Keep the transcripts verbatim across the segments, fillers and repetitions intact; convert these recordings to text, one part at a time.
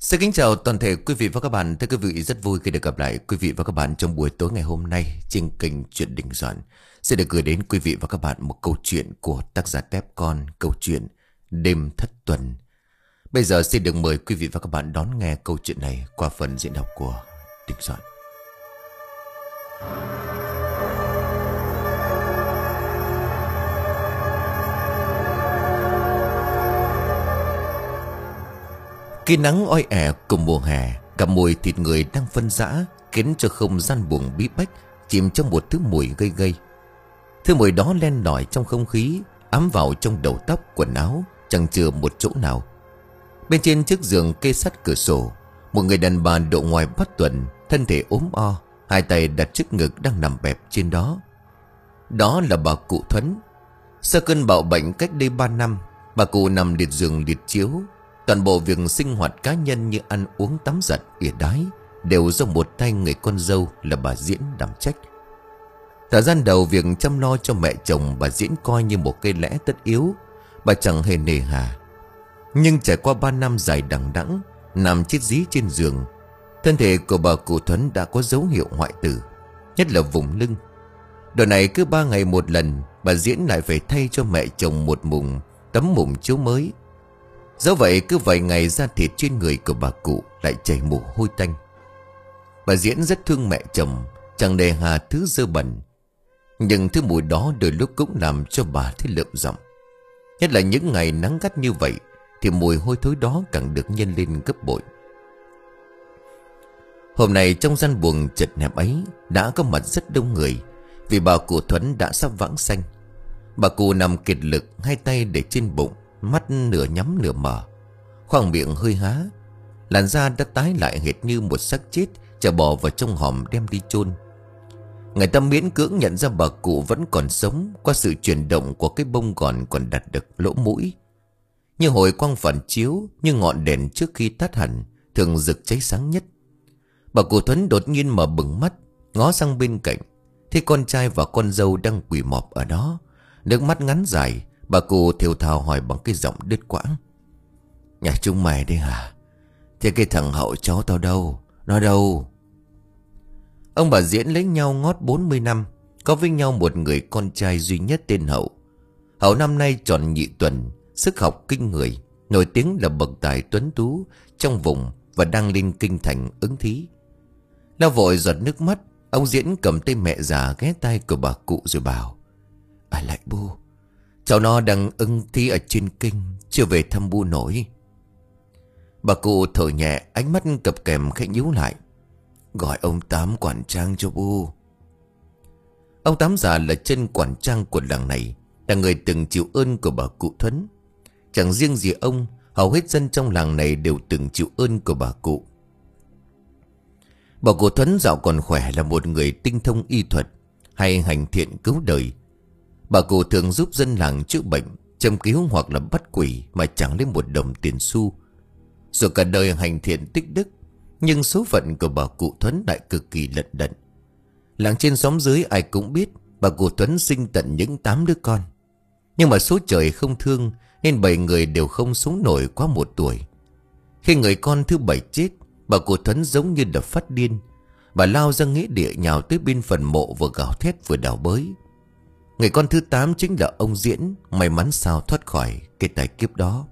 Xin kính chào toàn thể quý vị và các bạn. Thưa quý vị, rất vui khi được gặp lại quý vị và các bạn trong buổi tối ngày hôm nay trên kênh Chuyện Đình Soạn. Sẽ được gửi đến quý vị và các bạn một câu chuyện của tác giả Tép Con, câu chuyện Đêm Thất Tuần. Bây giờ xin được mời quý vị và các bạn đón nghe câu chuyện này qua phần diễn đọc của Đình Soạn. Khi nắng oi ả cùng mùa hè, cả mùi thịt người đang phân rã khiến cho không gian buồng bí bách chìm trong một thứ mùi gây gây. Thứ mùi đó len lỏi trong không khí, ám vào trong đầu tóc, quần áo, chẳng chừa một chỗ nào. Bên trên chiếc giường kê sát cửa sổ, một người đàn bà độ ngoài bát tuần, thân thể ốm o, hai tay đặt trước ngực đang nằm bẹp trên đó. Đó là bà cụ Thuấn. Sau cơn bạo bệnh cách đây ba năm, bà cụ nằm liệt giường liệt chiếu. Toàn bộ việc sinh hoạt cá nhân như ăn uống tắm giặt, ỉa đái đều do một tay người con dâu là bà Diễn đảm trách. Thời gian đầu việc chăm lo cho mẹ chồng bà Diễn coi như một cây lẽ tất yếu, bà chẳng hề nề hà. Nhưng trải qua ba năm dài đằng đẵng nằm chết dí trên giường, thân thể của bà cụ Thuấn đã có dấu hiệu hoại tử, nhất là vùng lưng. Đợt này cứ ba ngày một lần, bà Diễn lại phải thay cho mẹ chồng một mùng tấm mùng chiếu mới. Dẫu vậy cứ vài ngày da thịt trên người của bà cụ lại chảy mồ hôi tanh. Bà Diễn rất thương mẹ chồng, chẳng nề hà thứ dơ bẩn. Nhưng thứ mùi đó đôi lúc cũng làm cho bà thấy lợm giọng. Nhất là những ngày nắng gắt như vậy thì mùi hôi thối đó càng được nhân lên gấp bội. Hôm nay trong gian buồng chật hẹp ấy đã có mặt rất đông người, vì bà cụ Thuấn đã sắp vãng sanh. Bà cụ nằm kiệt lực, hai tay để trên bụng, mắt nửa nhắm nửa mở, khoang miệng hơi há, làn da đã tái lại hệt như một xác chết chả bỏ vào trong hòm đem đi chôn. Người ta miễn cưỡng nhận ra bà cụ vẫn còn sống qua sự chuyển động của cái bông gòn còn đặt được lỗ mũi. Như hồi quang phản chiếu, như ngọn đèn trước khi tắt hẳn thường rực cháy sáng nhất. Bà cụ Thuấn đột nhiên mở bừng mắt, ngó sang bên cạnh, thấy con trai và con dâu đang quỳ mọp ở đó. Nước mắt ngắn dài, bà cụ thều thào hỏi bằng cái giọng đứt quãng: "Nhà chúng mày đây hả? Thế cái thằng Hậu cháu tao đâu? Nó đâu?" Ông bà Diễn lấy nhau ngót bốn mươi năm, có với nhau một người con trai duy nhất tên Hậu. Hậu năm nay tròn nhị tuần, sức học kinh người, nổi tiếng là bậc tài tuấn tú trong vùng và đang lên kinh thành ứng thí. Lau vội giọt nước mắt, ông Diễn cầm tay mẹ già ghé tay của bà cụ rồi bảo: "À lại bu, cháu nó đang ứng thí ở trên kinh, chưa về thăm bu nổi." Bà cụ thở nhẹ, ánh mắt cập kèm khẽ nhíu lại: "Gọi ông Tám quản trang cho bu." Ông Tám già là chân quản trang của làng này, là người từng chịu ơn của bà cụ Thuấn. Chẳng riêng gì ông, hầu hết dân trong làng này đều từng chịu ơn của bà cụ. Bà cụ Thuấn dạo còn khỏe là một người tinh thông y thuật hay hành thiện cứu đời. Bà cụ thường giúp dân làng chữa bệnh, châm cứu hoặc là bắt quỷ mà chẳng lấy một đồng tiền xu. Rồi cả đời hành thiện tích đức, nhưng số phận của bà cụ Thuấn lại cực kỳ lận đận. Làng trên xóm dưới ai cũng biết bà cụ Thuấn sinh tận những tám đứa con. Nhưng mà số trời không thương nên bảy người đều không sống nổi quá một tuổi. Khi người con thứ bảy chết, bà cụ Thuấn giống như đập phát điên. Bà lao ra nghĩa địa nhào tới bên phần mộ, vừa gào thét vừa đào bới. Người con thứ tám chính là ông Diễn, may mắn sao thoát khỏi cái tai kiếp đó.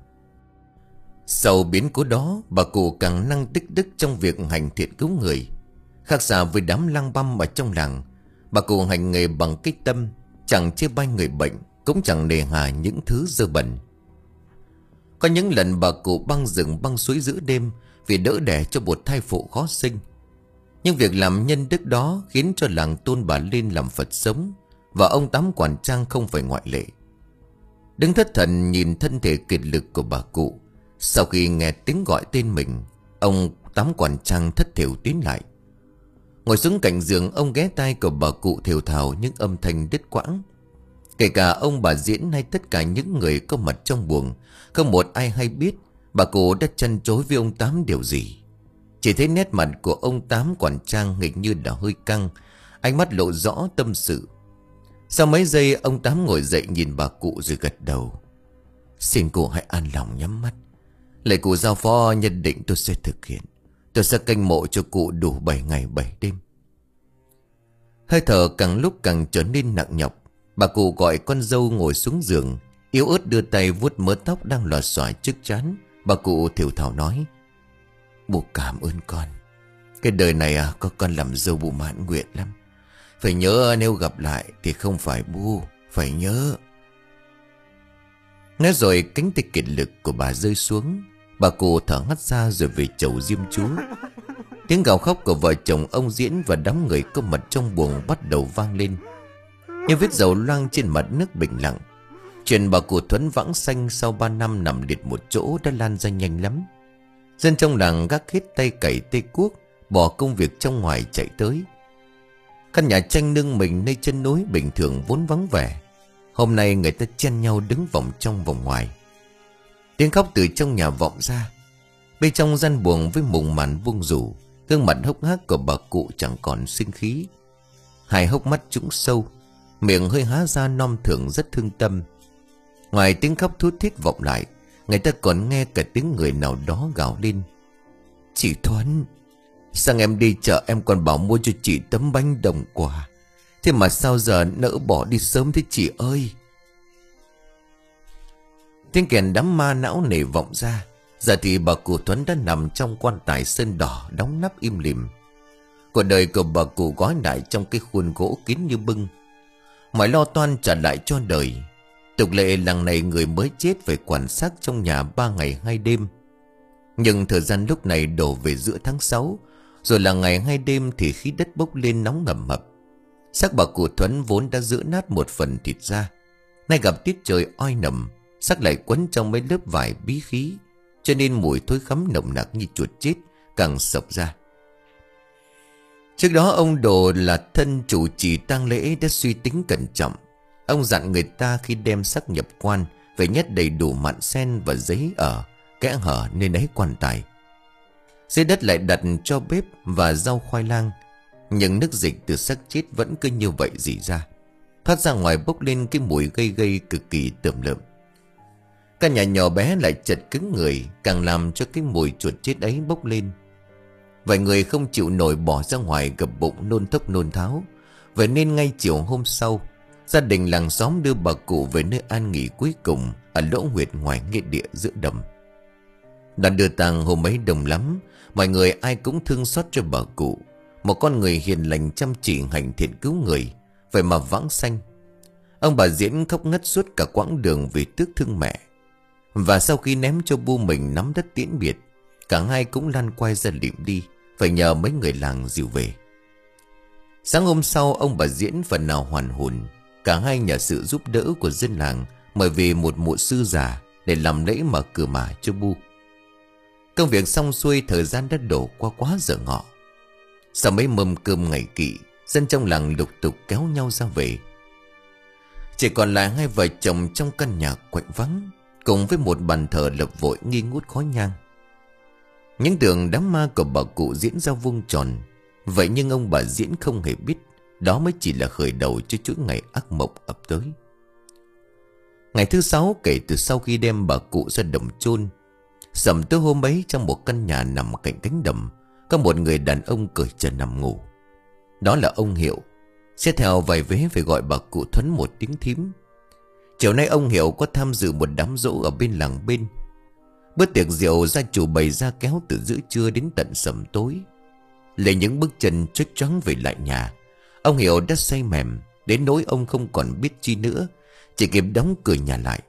Sau biến cố đó, bà cụ càng năng tích đức trong việc hành thiện cứu người. Khác xa với đám lang băm ở trong làng, bà cụ hành nghề bằng cái tâm, chẳng chê bai người bệnh, cũng chẳng nề hà những thứ dơ bẩn. Có những lần bà cụ băng rừng băng suối giữa đêm vì đỡ đẻ cho một thai phụ khó sinh. Nhưng việc làm nhân đức đó khiến cho làng tôn bà lên làm Phật sống, và ông Tám quản trang không phải ngoại lệ. Đứng thất thần nhìn thân thể kiệt lực của bà cụ, sau khi nghe tiếng gọi tên mình, ông Tám quản trang thất thểu tiến lại. Ngồi xuống cạnh giường, ông ghé tai của bà cụ thều thào những âm thanh đứt quãng. Kể cả ông bà Diễn hay tất cả những người có mặt trong buồng, không một ai hay biết bà cụ đã trăn trối với ông Tám điều gì. Chỉ thấy nét mặt của ông Tám quản trang nghịch như đã hơi căng, ánh mắt lộ rõ tâm sự. Sau mấy giây, ông Tám ngồi dậy nhìn bà cụ rồi gật đầu: "Xin cô hãy an lòng nhắm mắt. Lạy cụ giao phó nhất định tôi sẽ thực hiện. Tôi sẽ canh mộ cho cụ đủ bảy ngày bảy đêm. Hơi thở càng lúc càng trở nên nặng nhọc. Bà cụ gọi con dâu ngồi xuống giường, yếu ớt đưa tay vuốt mớ tóc đang lòa xòa trước trán. Bà cụ thều thào nói: "Bố cảm ơn con. Cái đời này à, có con làm dâu bố mãn nguyện lắm. Phải nhớ nếu gặp lại thì không phải bu, phải nhớ." Nói rồi cánh tay kiệt lực của bà rơi xuống. Bà cụ thở hắt ra rồi về chầu diêm chú. Tiếng gào khóc của vợ chồng ông Diễn và đám người có mặt trong buồng bắt đầu vang lên. Như vết dầu loang trên mặt nước bình lặng. Chuyện bà cụ Thuấn vãng sanh sau ba năm nằm liệt một chỗ đã lan ra nhanh lắm. Dân trong làng gác hết tay cày tay cuốc, bỏ công việc trong ngoài chạy tới. Căn nhà tranh nương mình nơi chân núi bình thường vốn vắng vẻ, hôm nay người ta chen nhau đứng vòng trong vòng ngoài. Tiếng khóc từ trong nhà vọng ra. Bên trong gian buồng với mùng màn vuông rủ, gương mặt hốc hác của bà cụ chẳng còn sinh khí. Hai hốc mắt trũng sâu, miệng hơi há ra nom thưởng rất thương tâm. Ngoài tiếng khóc thút thít vọng lại, người ta còn nghe cả tiếng người nào đó gào lên: "Chị Thuấn, sang em đi chợ em còn bảo mua cho chị tấm bánh đồng quà. Thế mà sao giờ nỡ bỏ đi sớm thế chị ơi?" Tiếng kèn đám ma não nề vọng ra. Giờ thì bà cụ Thuấn đã nằm trong quan tài sơn đỏ đóng nắp im lìm. Cuộc đời của bà cụ gói lại trong cái khuôn gỗ kín như bưng. Mọi lo toan trả lại cho đời. Tục lệ làng này người mới chết phải quản xác trong nhà ba ngày hai đêm. Nhưng thời gian lúc này đổ về giữa tháng sáu, rồi là ngày hai đêm thì khí đất bốc lên nóng ngầm mập. Xác bà cụ Thuấn vốn đã giữ nát một phần thịt ra, nay gặp tiết trời oi nầm, xác lại quấn trong mấy lớp vải bí khí, cho nên mùi thối khắm nồng nặc như chuột chết càng sộc ra. Trước đó ông Đồ là thân chủ trì tang lễ đã suy tính cẩn trọng. Ông dặn người ta khi đem xác nhập quan phải nhét đầy đủ mạn sen và giấy ở kẽ hở nên ấy quan tài. Dưới đất lại đặt cho bếp và rau khoai lang. Nhưng nước dịch từ xác chết vẫn cứ như vậy rỉ ra, thoát ra ngoài bốc lên cái mùi gây gây cực kỳ tởm lợm. Căn nhà nhỏ bé lại chật cứng người, càng làm cho cái mùi chuột chết ấy bốc lên. Vài người không chịu nổi bỏ ra ngoài gập bụng nôn thốc nôn tháo. Vậy nên ngay chiều hôm sau, gia đình làng xóm đưa bà cụ về nơi an nghỉ cuối cùng ở lỗ huyệt ngoài nghĩa địa giữa đầm. Đoàn đưa tang hôm ấy đông lắm, mọi người ai cũng thương xót cho bà cụ, một con người hiền lành chăm chỉ hành thiện cứu người, vậy mà vãng sanh. Ông bà Diễn khóc ngất suốt cả quãng đường vì tiếc thương mẹ. Và sau khi ném cho bu mình nắm đất tiễn biệt, cả hai cũng lăn quay ra lịm đi, phải nhờ mấy người làng dìu về. Sáng hôm sau ông bà Diễn phần nào hoàn hồn. Cả hai nhờ sự giúp đỡ của dân làng mời về một mụ sư già để làm lễ mở cửa mả cho bu. Công việc xong xuôi, thời gian đã đổ qua quá giờ ngọ. Sau mấy mâm cơm ngày kỵ, dân trong làng lục tục kéo nhau ra về. Chỉ còn lại hai vợ chồng trong căn nhà quạnh vắng, cùng với một bàn thờ lập vội nghi ngút khói nhang. Những tưởng đám ma của bà cụ diễn ra vuông tròn. Vậy nhưng ông bà Diễn không hề biết đó mới chỉ là khởi đầu cho chuỗi ngày ác mộng ập tới. Ngày thứ sáu kể từ sau khi đem bà cụ ra đồng chôn, sầm tối hôm ấy trong một căn nhà nằm cạnh cánh đầm, có một người đàn ông cởi trần nằm ngủ. Đó là ông Hiệu. Xét theo vài vế phải gọi bà cụ Thuấn một tiếng thím. Chiều nay ông Hiệu có tham dự một đám giỗ ở bên làng bên. Bữa tiệc rượu gia chủ bày ra kéo từ giữa trưa đến tận sầm tối. Lấy những bước chân choách choáng về lại nhà, ông Hiệu đã say mềm đến nỗi ông không còn biết chi nữa, chỉ kịp đóng cửa nhà lại,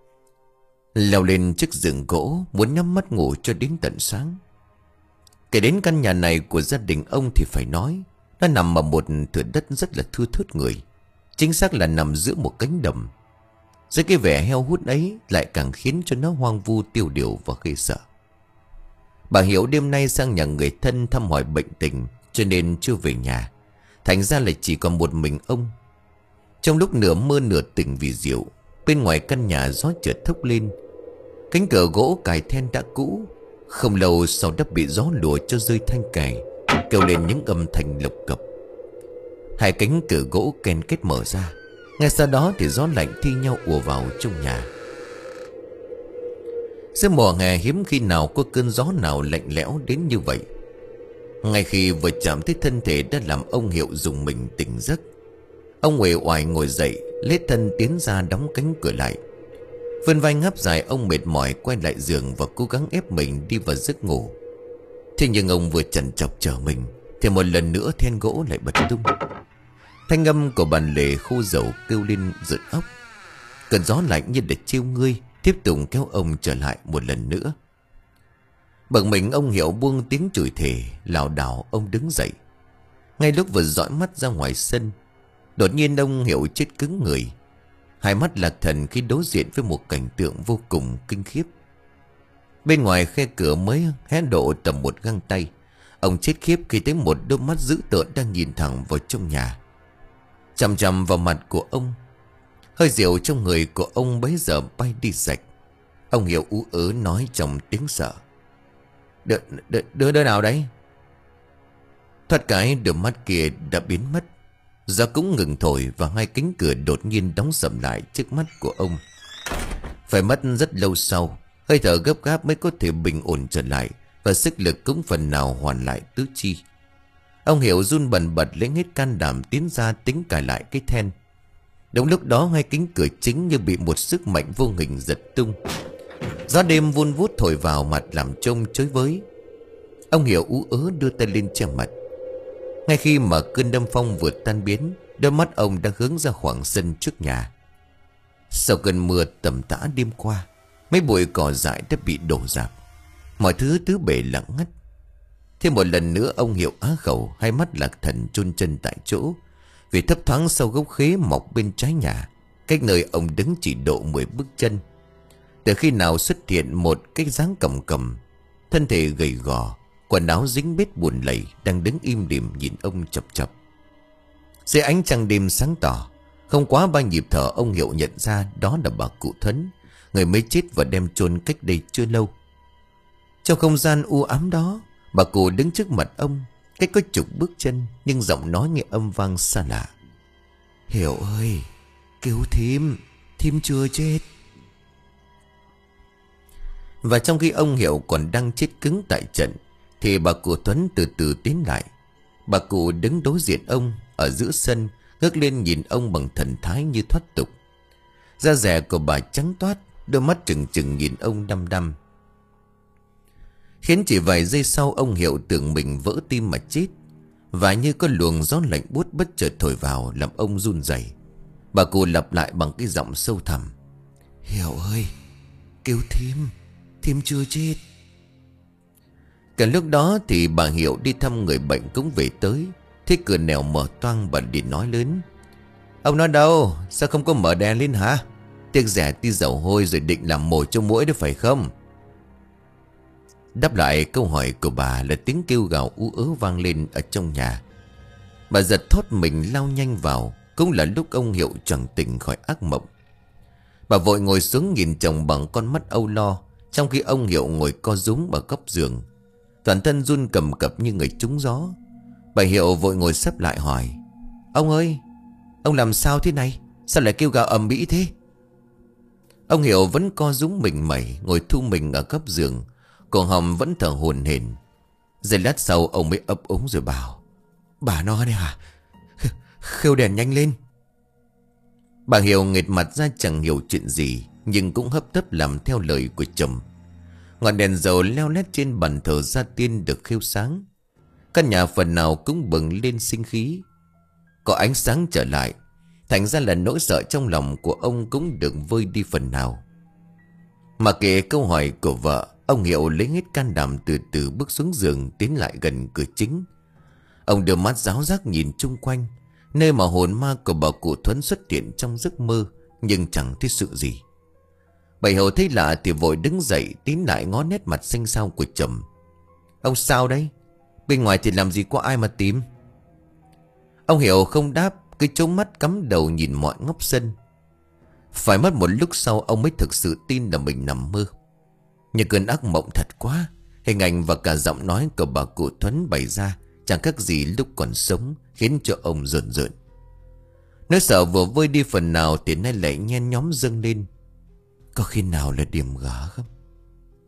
leo lên chiếc giường gỗ muốn nhắm mắt ngủ cho đến tận sáng. Kể đến căn nhà này của gia đình ông thì phải nói nó nằm ở một thửa đất rất là thưa thớt người, chính xác là nằm giữa một cánh đầm. Dưới cái vẻ heo hút ấy lại càng khiến cho nó hoang vu tiêu điều và ghê sợ. Bà Hiểu đêm nay sang nhà người thân thăm hỏi bệnh tình, cho nên chưa về nhà. Thành ra lại chỉ còn một mình ông. Trong lúc nửa mơ nửa tỉnh vì rượu, bên ngoài căn nhà gió chợt thốc lên. Cánh cửa gỗ cài then đã cũ, không lâu sau đã bị gió lùa cho rơi thanh cài, kêu lên những âm thanh lộc cộc. Hai cánh cửa gỗ ken kết mở ra. Ngay sau đó thì gió lạnh thi nhau ùa vào trong nhà. Giữa mùa hè hiếm khi nào có cơn gió nào lạnh lẽo đến như vậy. Ngay khi vừa chạm tới thân thể đã làm ông Hiệu dùng mình tỉnh giấc. Ông uể oải ngồi dậy, lết thân tiến ra đóng cánh cửa lại. Vươn vai ngáp dài, ông mệt mỏi quay lại giường và cố gắng ép mình đi vào giấc ngủ. Thế nhưng ông vừa chần chọc chờ mình thì một lần nữa then gỗ lại bật tung. Thanh âm của bàn lề khô dầu kêu lên rợn óc. Cơn gió lạnh như để trêu ngươi tiếp tục kéo ông trở lại một lần nữa. Bực mình, ông Hiệu buông tiếng chửi thề, lảo đảo ông đứng dậy. Ngay lúc vừa dõi mắt ra ngoài sân, đột nhiên ông Hiệu chết cứng người. Hai mắt lạc thần khi đối diện với một cảnh tượng vô cùng kinh khiếp. Bên ngoài khe cửa mới hé độ tầm một găng tay, ông chết khiếp khi thấy một đôi mắt dữ tợn đang nhìn thẳng vào trong nhà, chằm chằm vào mặt của ông. Hơi rượu trong người của ông bấy giờ bay đi sạch. Ông Hiệu ú ớ nói trong tiếng sợ: Đứa, đứa, đứa, đứa nào đấy? Thoát cái đôi mắt kia đã biến mất. Gió cũng ngừng thổi và hai cánh cửa đột nhiên đóng sầm lại trước mắt của ông. Phải mất rất lâu sau, hơi thở gấp gáp mới có thể bình ổn trở lại, và sức lực cũng phần nào hoàn lại tứ chi. Ông Hiệu run bần bật lấy hết can đảm tiến ra tính cài lại cái then. Đúng lúc đó hai cánh cửa chính như bị một sức mạnh vô hình giật tung. Gió đêm vun vút thổi vào mặt làm trông chới với. Ông Hiệu ú ớ đưa tay lên che mặt. Ngay khi mà cơn đâm phong vừa tan biến, đôi mắt ông đang hướng ra khoảng sân trước nhà. Sau cơn mưa tầm tã đêm qua, mấy bụi cỏ dại đã bị đổ rạp, mọi thứ tứ bề lặng ngắt. Thêm một lần nữa ông Hiệu á khẩu, hai mắt lạc thần chôn chân tại chỗ, vì thấp thoáng sau gốc khế mọc bên trái nhà, cách nơi ông đứng chỉ độ mười bước chân. Từ khi nào xuất hiện một cái dáng cầm cầm, thân thể gầy gò, quần áo dính bết buồn lầy, đang đứng im lìm nhìn ông chập chập. Dưới ánh trăng đêm sáng tỏ, không quá ba nhịp thở ông Hiệu nhận ra đó là bà cụ Thấn, người mới chết và đem chôn cách đây chưa lâu. Trong không gian u ám đó, bà cụ đứng trước mặt ông, cách có chục bước chân, nhưng giọng nói nghe âm vang xa lạ: Hiệu ơi, kêu thím, thím chưa chết. Và trong khi ông Hiệu còn đang chết cứng tại trận, thì bà cụ Tuấn từ từ tiến lại. Bà cụ đứng đối diện ông ở giữa sân, ngước lên nhìn ông bằng thần thái như thoát tục. Da dẻ của bà trắng toát, đôi mắt trừng trừng nhìn ông đăm đăm, khiến chỉ vài giây sau ông Hiệu tưởng mình vỡ tim mà chết. Và như có luồng gió lạnh buốt bất chợt thổi vào làm ông run rẩy. Bà cụ lặp lại bằng cái giọng sâu thẳm: Hiệu ơi, kêu thím, thím chưa chết. Cả lúc đó thì bà Hiệu đi thăm người bệnh cũng về tới. Thế cửa nẻo mở toang, bà liền nói lớn: Ông nói đâu, sao không có mở đèn lên hả? Tiếc rẻ tí dầu hôi rồi định làm mồi cho muỗi đó phải không? Đáp lại câu hỏi của bà là tiếng kêu gào ú ớ vang lên ở trong nhà. Bà giật thót mình lao nhanh vào. Cũng là lúc ông Hiệu choàng tỉnh khỏi ác mộng. Bà vội ngồi xuống nhìn chồng bằng con mắt âu lo, trong khi ông Hiệu ngồi co rúm ở góc giường, toàn thân run cầm cập như người trúng gió. Bà Hiệu vội ngồi xếp lại hỏi: Ông ơi, ông làm sao thế này? Sao lại kêu gào ầm ĩ thế? Ông Hiệu vẫn co rúm mình mẩy, ngồi thu mình ở góc giường, cổ họng vẫn thở hổn hển. Giây lát sau ông mới ấp úng rồi bảo: Bà nó đấy hả? Khêu đèn nhanh lên. Bà Hiệu nghệt mặt ra chẳng hiểu chuyện gì, nhưng cũng hấp tấp làm theo lời của chồng. Ngọn đèn dầu leo lét trên bàn thờ gia tiên được khêu sáng. Căn nhà phần nào cũng bừng lên sinh khí, có ánh sáng trở lại. Thành ra là nỗi sợ trong lòng của ông cũng được vơi đi phần nào. Mà kệ câu hỏi của vợ, ông Hiệu lấy hết can đảm từ từ bước xuống giường, tiến lại gần cửa chính. Ông đưa mắt ráo rác nhìn chung quanh, nơi mà hồn ma của bà cụ Thuấn xuất hiện trong giấc mơ, nhưng chẳng thấy sự gì. Bà Hiệu thấy lạ thì vội đứng dậy, tiến lại ngó nét mặt xanh xao của chồng. Ông sao đấy? Bên ngoài thì làm gì có ai mà tìm? Ông Hiệu không đáp, cứ trố mắt cắm đầu nhìn mọi ngóc sân. Phải mất một lúc sau ông mới thực sự tin là mình nằm mơ. Như cơn ác mộng thật quá. Hình ảnh và cả giọng nói của bà cụ Thuấn bày ra chẳng khác gì lúc còn sống, khiến cho ông rợn rợn. Nỗi sợ vừa vơi đi phần nào thì nay lại nhen nhóm dâng lên. Có khi nào là điểm gá không?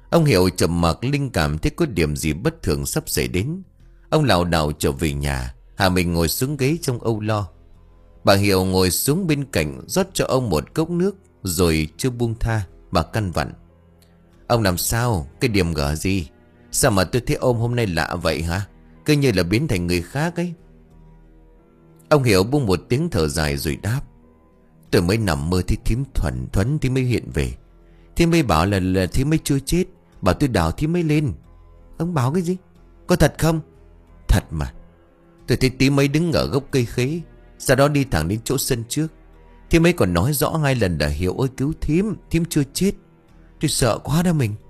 Ông Hiệu trầm mặc, linh cảm thấy có điểm gì bất thường sắp xảy đến. Ông lảo đảo trở về nhà, hạ mình ngồi xuống ghế trong âu lo. Bà Hiệu ngồi xuống bên cạnh, rót cho ông một cốc nước, rồi chưa buông tha. Bà căn vặn: ông làm sao? Cái điểm gở gì? Sao mà tôi thấy ông hôm nay lạ vậy hả? Cứ như là biến thành người khác ấy. Ông Hiệu buông một tiếng thở dài rồi đáp: tôi mới nằm mơ thì thím thuần thuấn thì mới hiện về. Thím mới bảo là, là thím mới chưa chết. Bảo tôi đào thím mới lên. Ông bảo cái gì? Có thật không? Thật mà. Tôi thấy tí mấy đứng ở gốc cây khế, sau đó đi thẳng đến chỗ sân trước. Thím ấy còn nói rõ hai lần là: Hiệu ơi cứu thím, thím chưa chết. Tôi sợ quá đó mình.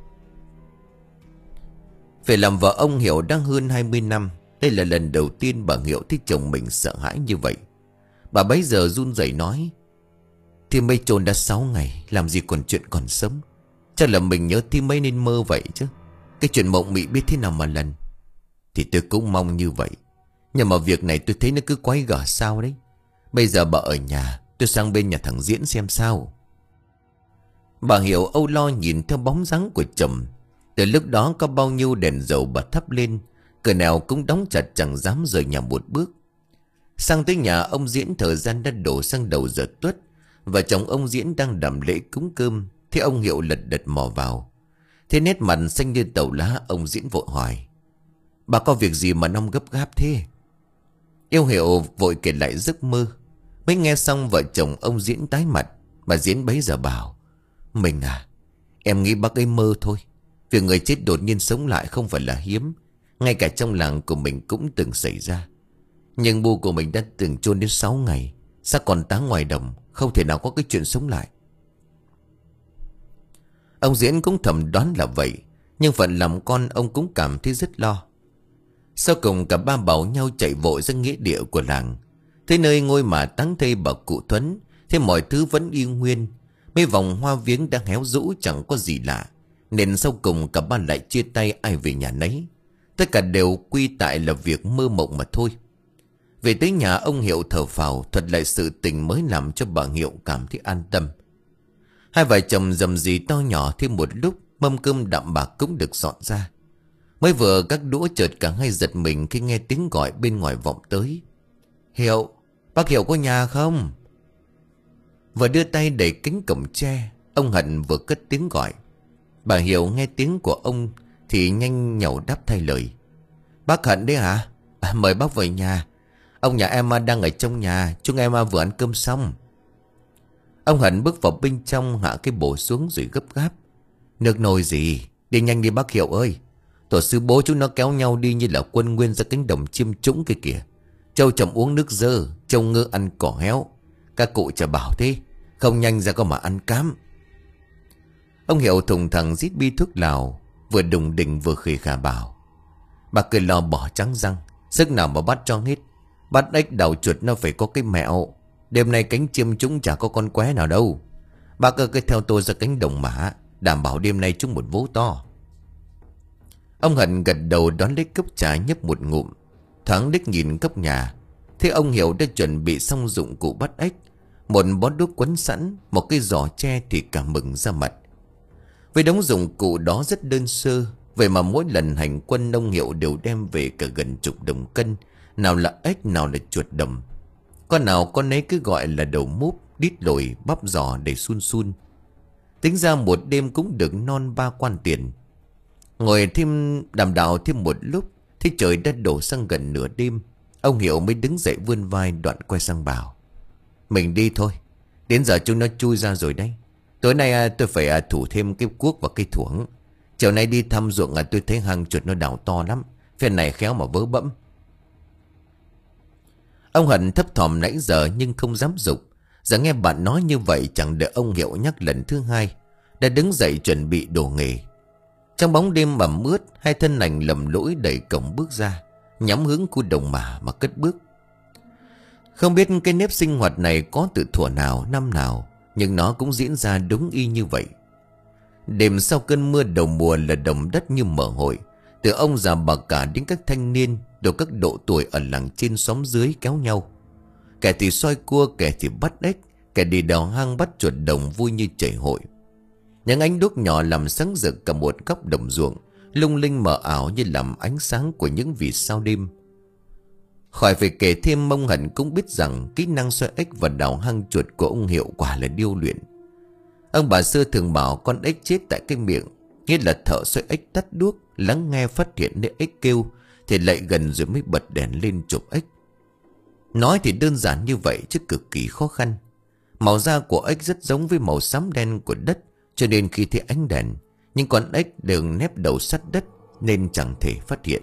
Phải làm vợ ông Hiệu đang hơn hai mươi năm, đây là lần đầu tiên bà Hiệu thấy chồng mình sợ hãi như vậy. Bà bấy giờ run rẩy nói: thím mấy chôn đã sáu ngày, làm gì còn chuyện còn sống. Chắc là mình nhớ thím mấy nên mơ vậy chứ. Cái chuyện mộng mị biết thế nào mà lần. Thì tôi cũng mong như vậy, nhưng mà việc này tôi thấy nó cứ quái gở sao đấy. Bây giờ bà ở nhà, tôi sang bên nhà thằng Diễn xem sao. Bà Hiểu âu lo nhìn theo bóng dáng của chồng. Từ lúc đó có bao nhiêu đèn dầu bà thắp lên, cửa nào cũng đóng chặt, chẳng dám rời nhà một bước. Sang tới nhà ông Diễn, thời gian đã đổ sang đầu giờ tuất. Và chồng ông Diễn đang đàm lễ cúng cơm, thì ông Hiệu lật đật mò vào. Thế nét mặt xanh như tàu lá, ông Diễn vội hỏi: bà có việc gì mà nong gấp gáp thế? Yêu Hiệu vội kể lại giấc mơ. Mới nghe xong vợ chồng ông Diễn tái mặt. Bà Diễn bấy giờ bảo: mình à, em nghĩ bác ấy mơ thôi. Việc người chết đột nhiên sống lại không phải là hiếm. Ngay cả trong làng của mình cũng từng xảy ra. Nhưng bu của mình đã từng chôn đến sáu ngày, xác còn táng ngoài đồng, không thể nào có cái chuyện sống lại. Ông Diễn cũng thầm đoán là vậy, nhưng phận làm con ông cũng cảm thấy rất lo. Sau cùng cả ba bảo nhau chạy vội ra nghĩa địa của làng. Thế nơi ngôi mà táng thây bà cụ Thuấn, thế mọi thứ vẫn y nguyên. Mấy vòng hoa viếng đang héo rũ chẳng có gì lạ, nên sau cùng cả ba lại chia tay, ai về nhà nấy. Tất cả đều quy tại là việc mơ mộng mà thôi. Về tới nhà, ông Hiệu thở phào thuật lại sự tình mới, làm cho bà Hiệu cảm thấy an tâm. Hai vợ chồng dầm dì to nhỏ thêm một lúc, mâm cơm đạm bạc cũng được dọn ra. Mới vừa các đũa, chợt cả hai giật mình khi nghe tiếng gọi bên ngoài vọng tới: Hiệu, bác Hiệu có nhà không? Vừa đưa tay đẩy cánh cổng tre, ông Hận vừa cất tiếng gọi. Bà Hiệu nghe tiếng của ông thì nhanh nhảu đáp thay lời: bác Hận đấy hả? À, mời bác về nhà. Ông nhà em đang ở trong nhà, chúng em vừa ăn cơm xong. Ông Hận bước vào bên trong, hạ cái bổ xuống rồi gấp gáp: nước nồi gì? Đi nhanh đi bác Hiệu ơi. Tổ sư bố chúng nó kéo nhau đi như là quân nguyên ra cánh đồng chiêm trũng kia kìa. Trâu chậm uống nước dơ, trâu ngơ ăn cỏ héo. Các cụ chả bảo thế, không nhanh ra có mà ăn cám. Ông Hiệu thùng thẳng rít bi thuốc lào, vừa đùng đỉnh vừa khề khà bảo: bà cười lo bỏ trắng răng, sức nào mà bắt cho hết. Bắt ếch đào chuột nó phải có cái mẹo. Đêm nay cánh chiêm trũng chả có con qué nào đâu. Bác cứ cứ theo tôi ra cánh đồng mã, đảm bảo đêm nay trúng một vố to. Ông Hận gật đầu đón lấy cốc trà nhấp một ngụm, thoáng đích nhìn góc nhà. Thế ông Hiệu đã chuẩn bị xong dụng cụ bắt ếch, một bó đuốc quấn sẵn, một cái giỏ tre thì cả mừng ra mặt. Với đống dụng cụ đó rất đơn sơ, vậy mà mỗi lần hành quân ông Hiệu đều đem về cả gần chục đồng cân. Nào là ếch, nào là chuột đồng. Con nào con ấy cứ gọi là đầu múp, đít lồi, bắp giò để sun sun. Tính ra một đêm cũng được non ba quan tiền. Ngồi thêm đàm đạo thêm một lúc, thì trời đã đổ sang gần nửa đêm. Ông Hiệu mới đứng dậy vươn vai, đoạn quay sang bảo: mình đi thôi, đến giờ chúng nó chui ra rồi đấy. Tối nay tôi phải thủ thêm cái cuốc và cây thuổng. Chiều nay đi thăm ruộng, tôi thấy hang chuột nó đào to lắm. Phen này khéo mà vớ bẫm. Ông Hận thấp thỏm nãy giờ nhưng không dám dục. Giờ nghe bạn nói như vậy, chẳng đợi ông Hiệu nhắc lần thứ hai, đã đứng dậy chuẩn bị đồ nghề. Trong bóng đêm ẩm ướt, hai thân ảnh lầm lỗi đẩy cổng bước ra, nhắm hướng khu đồng mả mà cất bước. Không biết cái nếp sinh hoạt này có từ thuở nào, năm nào, nhưng nó cũng diễn ra đúng y như vậy. Đêm sau cơn mưa đầu mùa là đồng đất như mở hội. Từ ông già bà cả đến các thanh niên, đều các độ tuổi ở làng trên xóm dưới kéo nhau. Kẻ thì soi cua, kẻ thì bắt ếch, kẻ đi đào hang bắt chuột đồng vui như chảy hội. Những ánh đuốc nhỏ làm sáng rực cả một góc đồng ruộng, lung linh mờ ảo như làm ánh sáng của những vì sao đêm. Khỏi phải kể thêm, Mông Hận cũng biết rằng kỹ năng xoay ếch và đào hang chuột của ông Hiệu quả là điêu luyện. Ông bà xưa thường bảo con ếch chết tại cái miệng, nghĩa là thợ xoay ếch tắt đuốc, lắng nghe phát hiện nơi ếch kêu thì lại gần rồi mới bật đèn lên chụp ếch. Nói thì đơn giản như vậy chứ cực kỳ khó khăn. Màu da của ếch rất giống với màu xám đen của đất, cho nên khi thấy ánh đèn, nhưng con ếch đều nép đầu sát đất nên chẳng thể phát hiện.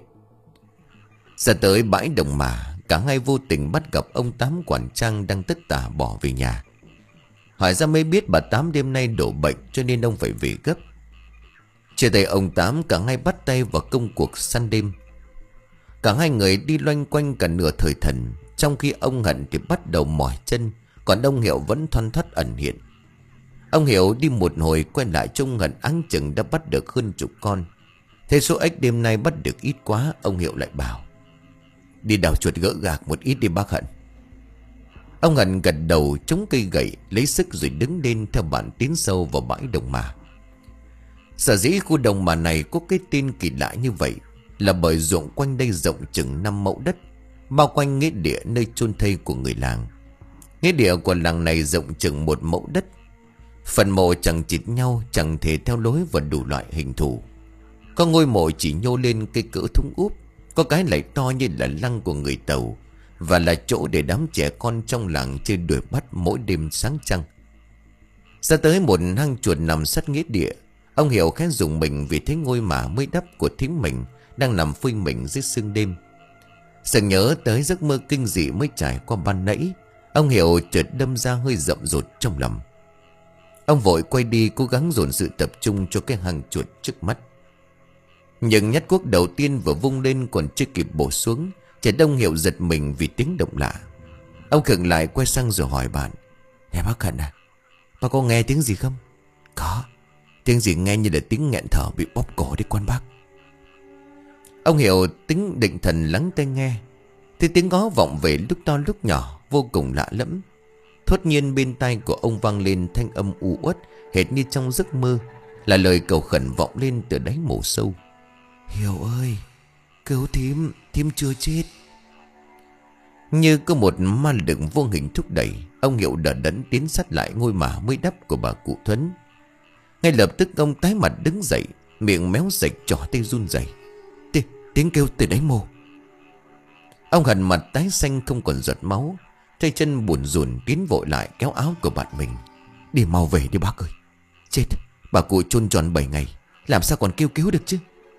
Ra tới bãi đồng mà, cả hai vô tình bắt gặp ông Tám quản trang đang tất tả bỏ về nhà. Hỏi ra mới biết bà Tám đêm nay đổ bệnh cho nên ông phải về gấp. Chia tay ông Tám, cả hai bắt tay vào công cuộc săn đêm. Cả hai người đi loanh quanh cả nửa thời thần, trong khi ông Hận thì bắt đầu mỏi chân, còn ông Hiệu vẫn thoăn thoắt ẩn hiện. Ông Hiệu đi một hồi quay lại trông Hận áng chừng đã bắt được hơn chục con. Thế số ếch đêm nay bắt được ít quá, ông Hiệu lại bảo: đi đào chuột gỡ gạc một ít đi bác Hận. Ông Hận gật đầu chống cây gậy, lấy sức rồi đứng lên theo bạn tiến sâu vào bãi đồng mà. Sở dĩ khu đồng mà này có cái tên kỳ lạ như vậy là bởi ruộng quanh đây rộng chừng năm mẫu đất, bao quanh nghĩa địa nơi chôn thây của người làng. Nghĩa địa của làng này rộng chừng một mẫu đất. Phần mộ chẳng chịt nhau, chẳng thể theo lối và đủ loại hình thù. Có ngôi mộ chỉ nhô lên cây cỡ thúng úp, có cái lại to như là lăng của người Tàu, và là chỗ để đám trẻ con trong làng chơi đuổi bắt mỗi đêm sáng trăng. Ra tới một hang chuột nằm sát nghĩa địa, ông Hiểu khẽ rùng mình vì thấy ngôi mả mới đắp của thím mình đang nằm phơi mình dưới sương đêm. Sực nhớ tới giấc mơ kinh dị mới trải qua ban nãy, ông Hiểu chợt đâm ra hơi rậm rột trong lòng. Ông vội quay đi cố gắng dồn sự tập trung cho cái hang chuột trước mắt. Nhưng nhát cuốc đầu tiên vừa vung lên còn chưa kịp bổ xuống, trẻ Đông Hiểu giật mình vì tiếng động lạ. Ông khựng lại quay sang rồi hỏi bạn: "Nè bác Hận à, bác có nghe tiếng gì không?" "Có, tiếng gì nghe như là tiếng nghẹn thở bị bóp cổ đấy quan bác." Ông Hiểu tính định thần lắng tai nghe, thì tiếng gó vọng về lúc to lúc nhỏ, vô cùng lạ lẫm. Thốt nhiên bên tai của ông vang lên thanh âm u uất, hệt như trong giấc mơ, là lời cầu khẩn vọng lên từ đáy mồ sâu: "Hiểu ơi, cứu thím, thím chưa chết." Như có một ma lực vô hình thúc đẩy, ông Hiệu đờ đẫn tiến sát lại ngôi mả mới đắp của bà cụ Thuấn. Ngay lập tức ông tái mặt đứng dậy, miệng méo sạch, trỏ tay run rẩy. T tiếng kêu từ đáy mồ. Ông Hận mặt tái xanh không còn giọt máu, tay chân buồn rùn tiến vội lại kéo áo của bạn mình: "Đi mau về đi bác ơi. Chết, bà cụ chôn tròn bảy ngày, làm sao còn kêu cứu được chứ."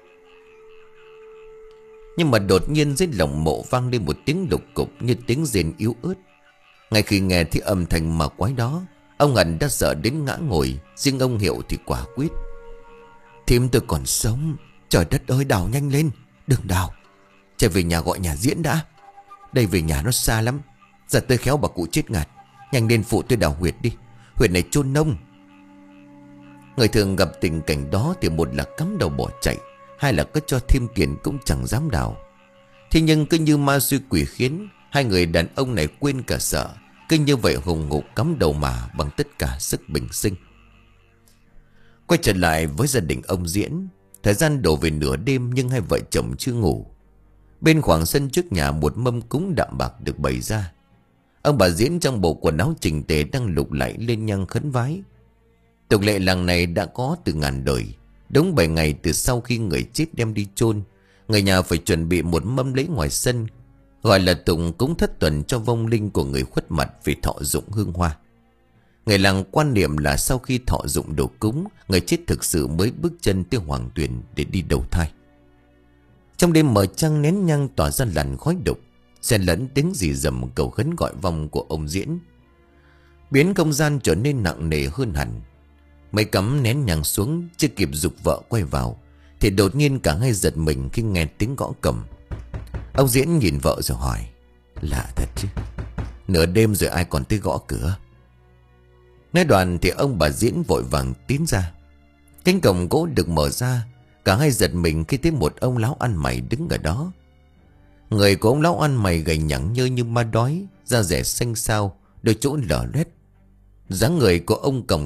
Nhưng mà đột nhiên dưới lòng mộ vang lên một tiếng lục cục như tiếng rền yếu ớt. Ngay khi nghe thấy âm thanh mà quái đó, ông Hận đã sợ đến ngã ngồi, riêng ông Hiệu thì quả quyết: "Thím tôi còn sống, trời đất ơi, đào nhanh lên, đừng đào. Chạy về nhà gọi nhà diễn đã. Đây về nhà nó xa lắm, giờ tôi khéo bà cụ chết ngạt. Nhanh lên phụ tôi đào huyệt đi, huyệt này chôn nông." Người thường gặp tình cảnh đó thì một là cắm đầu bỏ chạy, hai là có cho thêm tiền cũng chẳng dám đào. Thế nhưng cứ như ma xui quỷ khiến, hai người đàn ông này quên cả sợ, cứ như vậy hùng ngục cắm đầu mà bằng tất cả sức bình sinh. Quay trở lại với gia đình ông Diễn, thời gian đổ về nửa đêm nhưng hai vợ chồng chưa ngủ. Bên khoảng sân trước nhà một mâm cúng đạm bạc được bày ra. Ông bà Diễn trong bộ quần áo chỉnh tề đang lục lạy lên nhang khấn vái. Tục lệ làng này đã có từ ngàn đời. Đúng bảy ngày từ sau khi người chết đem đi chôn, người nhà phải chuẩn bị một mâm lễ ngoài sân, gọi là tụng cúng thất tuần cho vong linh của người khuất mặt vì thọ dụng hương hoa. Người làng quan niệm là sau khi thọ dụng đồ cúng, người chết thực sự mới bước chân tới hoàng tuyền để đi đầu thai. Trong đêm mờ trăng nén nhang tỏa ra làn khói đục, xen lẫn tiếng rì rầm cầu khấn gọi vong của ông Diễn, biến không gian trở nên nặng nề hơn hẳn. Mấy cắm nén nhang xuống, chưa kịp giục vợ quay vào thì đột nhiên cả hai giật mình khi nghe tiếng gõ cẩm. Ông Diễn nhìn vợ rồi hỏi: "Lạ thật chứ, nửa đêm rồi ai còn tới gõ cửa?" Nói đoạn thì ông bà Diễn vội vàng tiến ra. Cánh cổng gỗ được mở ra, cả hai giật mình khi thấy một ông lão ăn mày đứng ở đó. Người của ông lão ăn mày gầy nhẳng nhơ như ma đói, da rẻ xanh xao, đôi chỗ lở loét. Dáng người của ông còng rạp,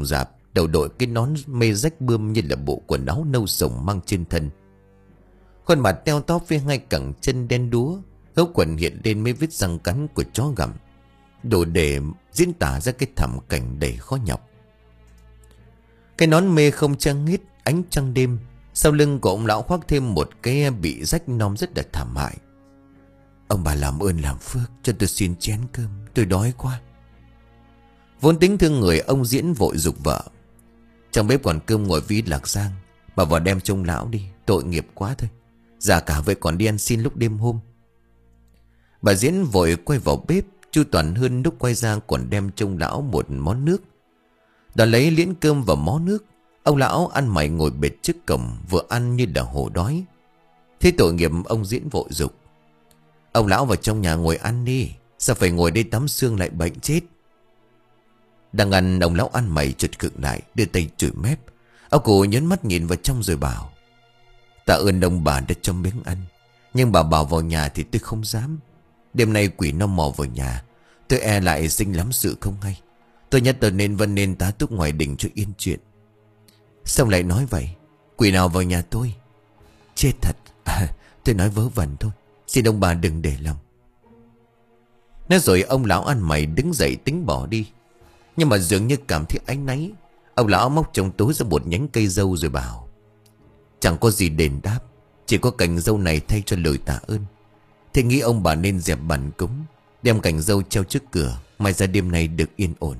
đầu đội cái nón mê rách bươm như là bộ quần áo nâu sồng mang trên thân. Khuôn mặt teo tóp với hai cẳng chân đen đúa, gấu quần hiện lên mấy vết răng cắn của chó gặm, đủ để diễn tả ra cái thảm cảnh đầy khó nhọc. Cái nón mê không trăng hết ánh trăng đêm, sau lưng của ông lão khoác thêm một cái bị rách non rất là thảm hại. Ông bà làm ơn làm phước cho tôi xin chén cơm, tôi đói quá. Vốn tính thương người, ông Diễn vội giục vợ: trong bếp còn cơm nguội với lạc rang, bà vào đem trông lão đi, tội nghiệp quá thôi. Già cả vậy còn đi ăn xin lúc đêm hôm. Bà Diễn vội quay vào bếp, chu toàn hơn lúc quay ra còn đem trông lão một món nước. Đoàn lấy liễn cơm và mó nước. Ông lão ăn mày ngồi bệt trước cổng, vừa ăn như là hổ đói. Thế tội nghiệp, ông Diễn vội giục: ông lão vào trong nhà ngồi ăn đi, sao phải ngồi đây tắm xương lại bệnh chết. Đang ăn, ông lão ăn mày chợt khựng lại, đưa tay chửi mép. Ông cụ nhấn mắt nhìn vào trong rồi bảo: tạ ơn ông bà đã cho miếng ăn, nhưng bà bảo vào nhà thì tôi không dám. Đêm nay quỷ nó mò vào nhà, tôi e lại sinh lắm sự không hay. Tôi nhất tôi nên vân nên tá túc ngoài đình cho yên chuyện. Xong lại nói vậy, quỷ nào vào nhà tôi? Chết thật. À, tôi nói vớ vẩn thôi, xin ông bà đừng để lòng. Nói rồi ông lão ăn mày đứng dậy tính bỏ đi, nhưng mà dường như cảm thấy áy náy. Ông lão móc trong túi ra một nhánh cây dâu rồi bảo: chẳng có gì đền đáp, chỉ có cành dâu này thay cho lời tạ ơn. Thế nghĩ ông bà nên dẹp bàn cúng, đem cành dâu treo trước cửa, mai ra đêm nay được yên ổn.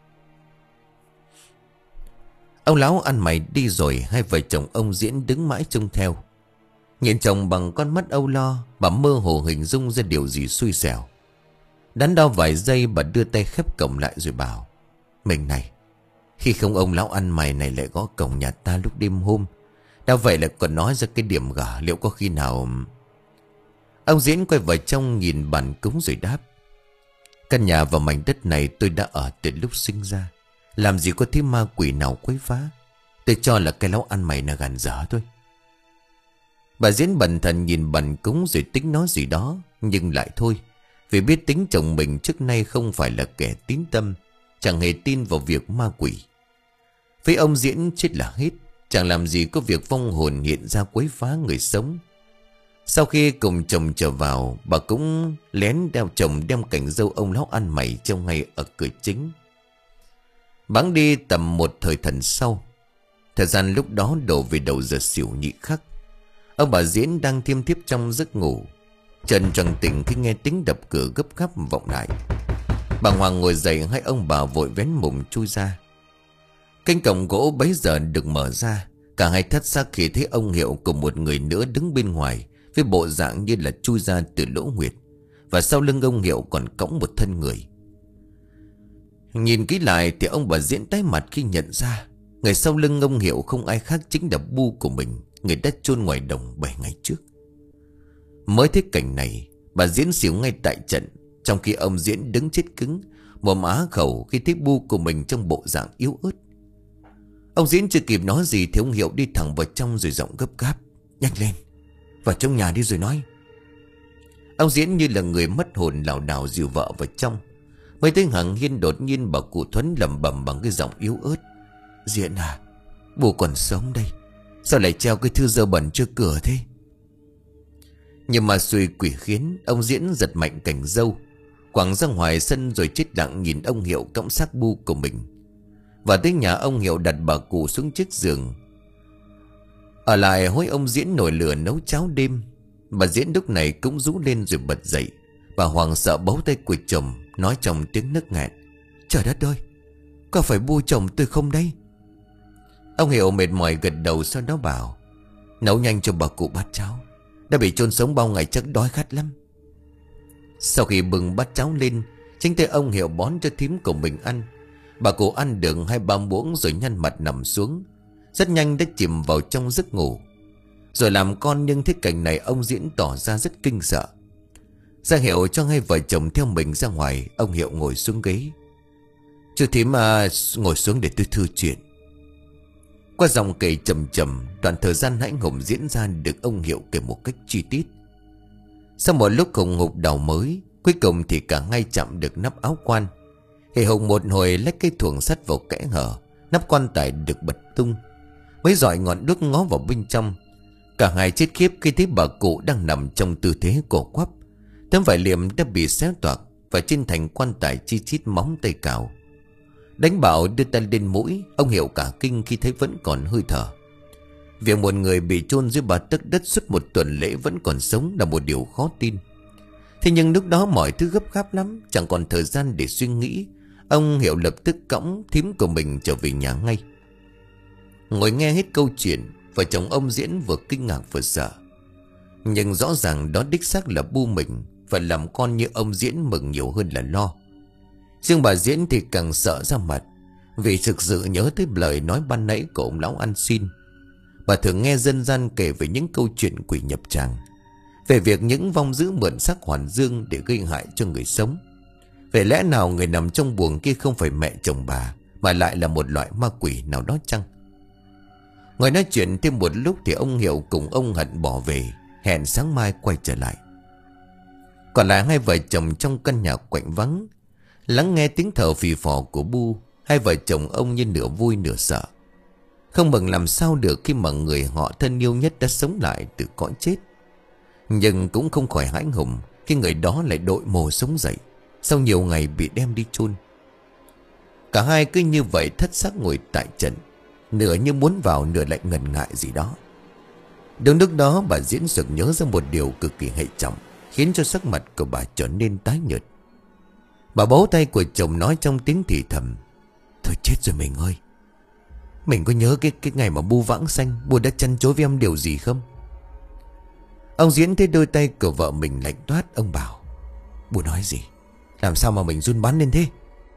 Ông lão ăn mày đi rồi, hai vợ chồng ông Diễn đứng mãi trông theo. Nhìn chồng bằng con mắt âu lo, bà mơ hồ hình dung ra điều gì xui xẻo. Đắn đo vài giây, bà đưa tay khép cổng lại rồi bảo: mình này, khi không ông lão ăn mày này lại gõ cổng nhà ta lúc đêm hôm, đã vậy lại còn nói ra cái điểm gở, liệu có khi nào... Ông Diễn quay vào trong nhìn bàn cúng rồi đáp: căn nhà và mảnh đất này tôi đã ở từ lúc sinh ra, làm gì có thứ ma quỷ nào quấy phá. Tôi cho là cái lão ăn mày là gàn dở thôi. Bà Diễn bần thần nhìn bàn cúng rồi tính nói gì đó, nhưng lại thôi, vì biết tính chồng mình trước nay không phải là kẻ tín tâm, chẳng hề tin vào việc ma quỷ. Với ông Diễn chết là hết, chẳng làm gì có việc vong hồn hiện ra quấy phá người sống. Sau khi cùng chồng trở vào, bà cũng lén đeo chồng đem cành dâu ông lão ăn mày treo ngay ở cửa chính. Bẵng đi tầm một thời thần sau. Thời gian lúc đó đổ về đầu giờ xỉu nhị khắc. Ông bà Diễn đang thiêm thiếp trong giấc ngủ, Trần choàng tỉnh khi nghe tiếng đập cửa gấp gáp vọng lại. Bà Hoàng ngồi dậy, hai ông bà vội vén mùng chui ra. Cánh cổng gỗ bấy giờ được mở ra. Cả hai thất xác khi thấy ông Hiệu cùng một người nữa đứng bên ngoài, với bộ dạng như là chui ra từ lỗ huyệt, và sau lưng ông Hiệu còn cõng một thân người. Nhìn kỹ lại thì ông bà Diễn tái mặt khi nhận ra người sau lưng ông Hiệu không ai khác chính là Bu của mình, người đã chôn ngoài đồng bảy ngày trước. Mới thấy cảnh này, bà Diễn xỉu ngay tại trận, trong khi ông Diễn đứng chết cứng, mồm á khẩu khi thấy Bu của mình trong bộ dạng yếu ớt. Ông Diễn chưa kịp nói gì thì ông Hiệu đi thẳng vào trong rồi giọng gấp gáp: nhanh lên, vào trong nhà đi rồi nói. Ông Diễn như là người mất hồn lảo đảo dìu vợ vào trong. Mới tới hàng hiên, đột nhiên bà cụ Thuấn lẩm bẩm bằng cái giọng yếu ớt: Diễn à, bố còn sống đây, sao lại treo cái thư dơ bẩn trước cửa thế? Nhưng mà xui quỷ khiến, ông Diễn giật mạnh cành dâu, quẳng ra ngoài sân rồi chết lặng nhìn ông Hiệu cõng xác Bu của mình. Và tới nhà ông Hiệu đặt bà cụ xuống chiếc giường, ở lại hối ông Diễn nồi lửa nấu cháo đêm. Bà Diễn lúc này cũng rú lên rồi bật dậy. Bà Hoàng sợ bấu tay của chồng, nói trong tiếng nức nghẹn: trời đất ơi, có phải Bu chồng tôi không đây? Ông Hiệu mệt mỏi gật đầu, sau đó bảo: nấu nhanh cho bà cụ bát cháo, đã bị chôn sống bao ngày chắc đói khát lắm. Sau khi bưng bát cháo lên, chính tay ông Hiệu bón cho thím của mình ăn. Bà cụ ăn được hai ba muỗng rồi nhăn mặt nằm xuống, rất nhanh đã chìm vào trong giấc ngủ. Rồi làm con, nhưng thấy cảnh này ông Diễn tỏ ra rất kinh sợ. Ra hiệu cho hai vợ chồng theo mình ra ngoài. Ông Hiệu ngồi xuống ghế: chú thím à, ngồi xuống để tôi thư chuyện. Qua dòng kể trầm trầm, đoạn thời gian hãi hùng diễn ra được ông Hiệu kể một cách chi tiết. Sau một lúc hùng hục đào mới, cuối cùng thì cả hai chạm được nắp áo quan. Hề hùng một hồi lách cây thuồng sắt vào kẽ hở, Nắp quan tài được bật tung. Mấy dọi ngọn đuốc ngó vào bên trong. Cả hai chết khiếp khi thấy bà cụ đang nằm trong tư thế cổ quắp. Tấm vải liệm đã bị xé toạc, và trên thành quan tài chi chít móng tay cào. Đánh Bảo đưa tay lên mũi. Ông Hiệu cả kinh khi thấy vẫn còn hơi thở. Việc một người bị chôn dưới ba tấc đất suốt một tuần lễ vẫn còn sống là một điều khó tin. Thế nhưng lúc đó mọi thứ gấp gáp lắm, chẳng còn thời gian để suy nghĩ. Ông Hiệu lập tức cõng thím của mình trở về nhà ngay. Ngồi nghe hết câu chuyện, vợ chồng ông Diễn vừa kinh ngạc vừa sợ. Nhưng rõ ràng đó đích xác là bu mình, và làm con như ông Diễn mừng nhiều hơn là lo. Riêng bà Diễn thì càng sợ ra mặt, vì thực sự nhớ tới lời nói ban nãy của ông lão ăn xin. Bà thường nghe dân gian kể về những câu chuyện quỷ nhập tràng, về việc những vong dữ mượn xác hoàn dương để gây hại cho người sống. Về lẽ nào người nằm trong buồng kia không phải mẹ chồng bà, mà lại là một loại ma quỷ nào đó chăng? Ngồi nói chuyện thêm một lúc thì ông Hiệu cùng ông Hận bỏ về, hẹn sáng mai quay trở lại. Còn lại hai vợ chồng trong căn nhà quạnh vắng, lắng nghe tiếng thở phì phò của Bu. Hai vợ chồng ông như nửa vui nửa sợ. Không mừng làm sao được khi mà người họ thân yêu nhất đã sống lại từ cõi chết. Nhưng cũng không khỏi hãi hùng khi người đó lại đội mồ sống dậy sau nhiều ngày bị đem đi chôn. Cả hai cứ như vậy thất xác ngồi tại trận, nửa như muốn vào nửa lại ngần ngại gì đó. Đúng lúc đó bà Diễn sực nhớ ra một điều cực kỳ hệ trọng, khiến cho sắc mặt của bà trở nên tái nhợt. Bà bấu tay của chồng nói trong tiếng thì thầm: "Thôi chết rồi mình ơi. Mình có nhớ cái cái ngày mà Bu vãng sanh, Bu đã chăn chối với em điều gì không?" Ông Diễn thấy đôi tay của vợ mình lạnh toát. Ông bảo: "Bu nói gì? Làm sao mà mình run bắn lên thế?"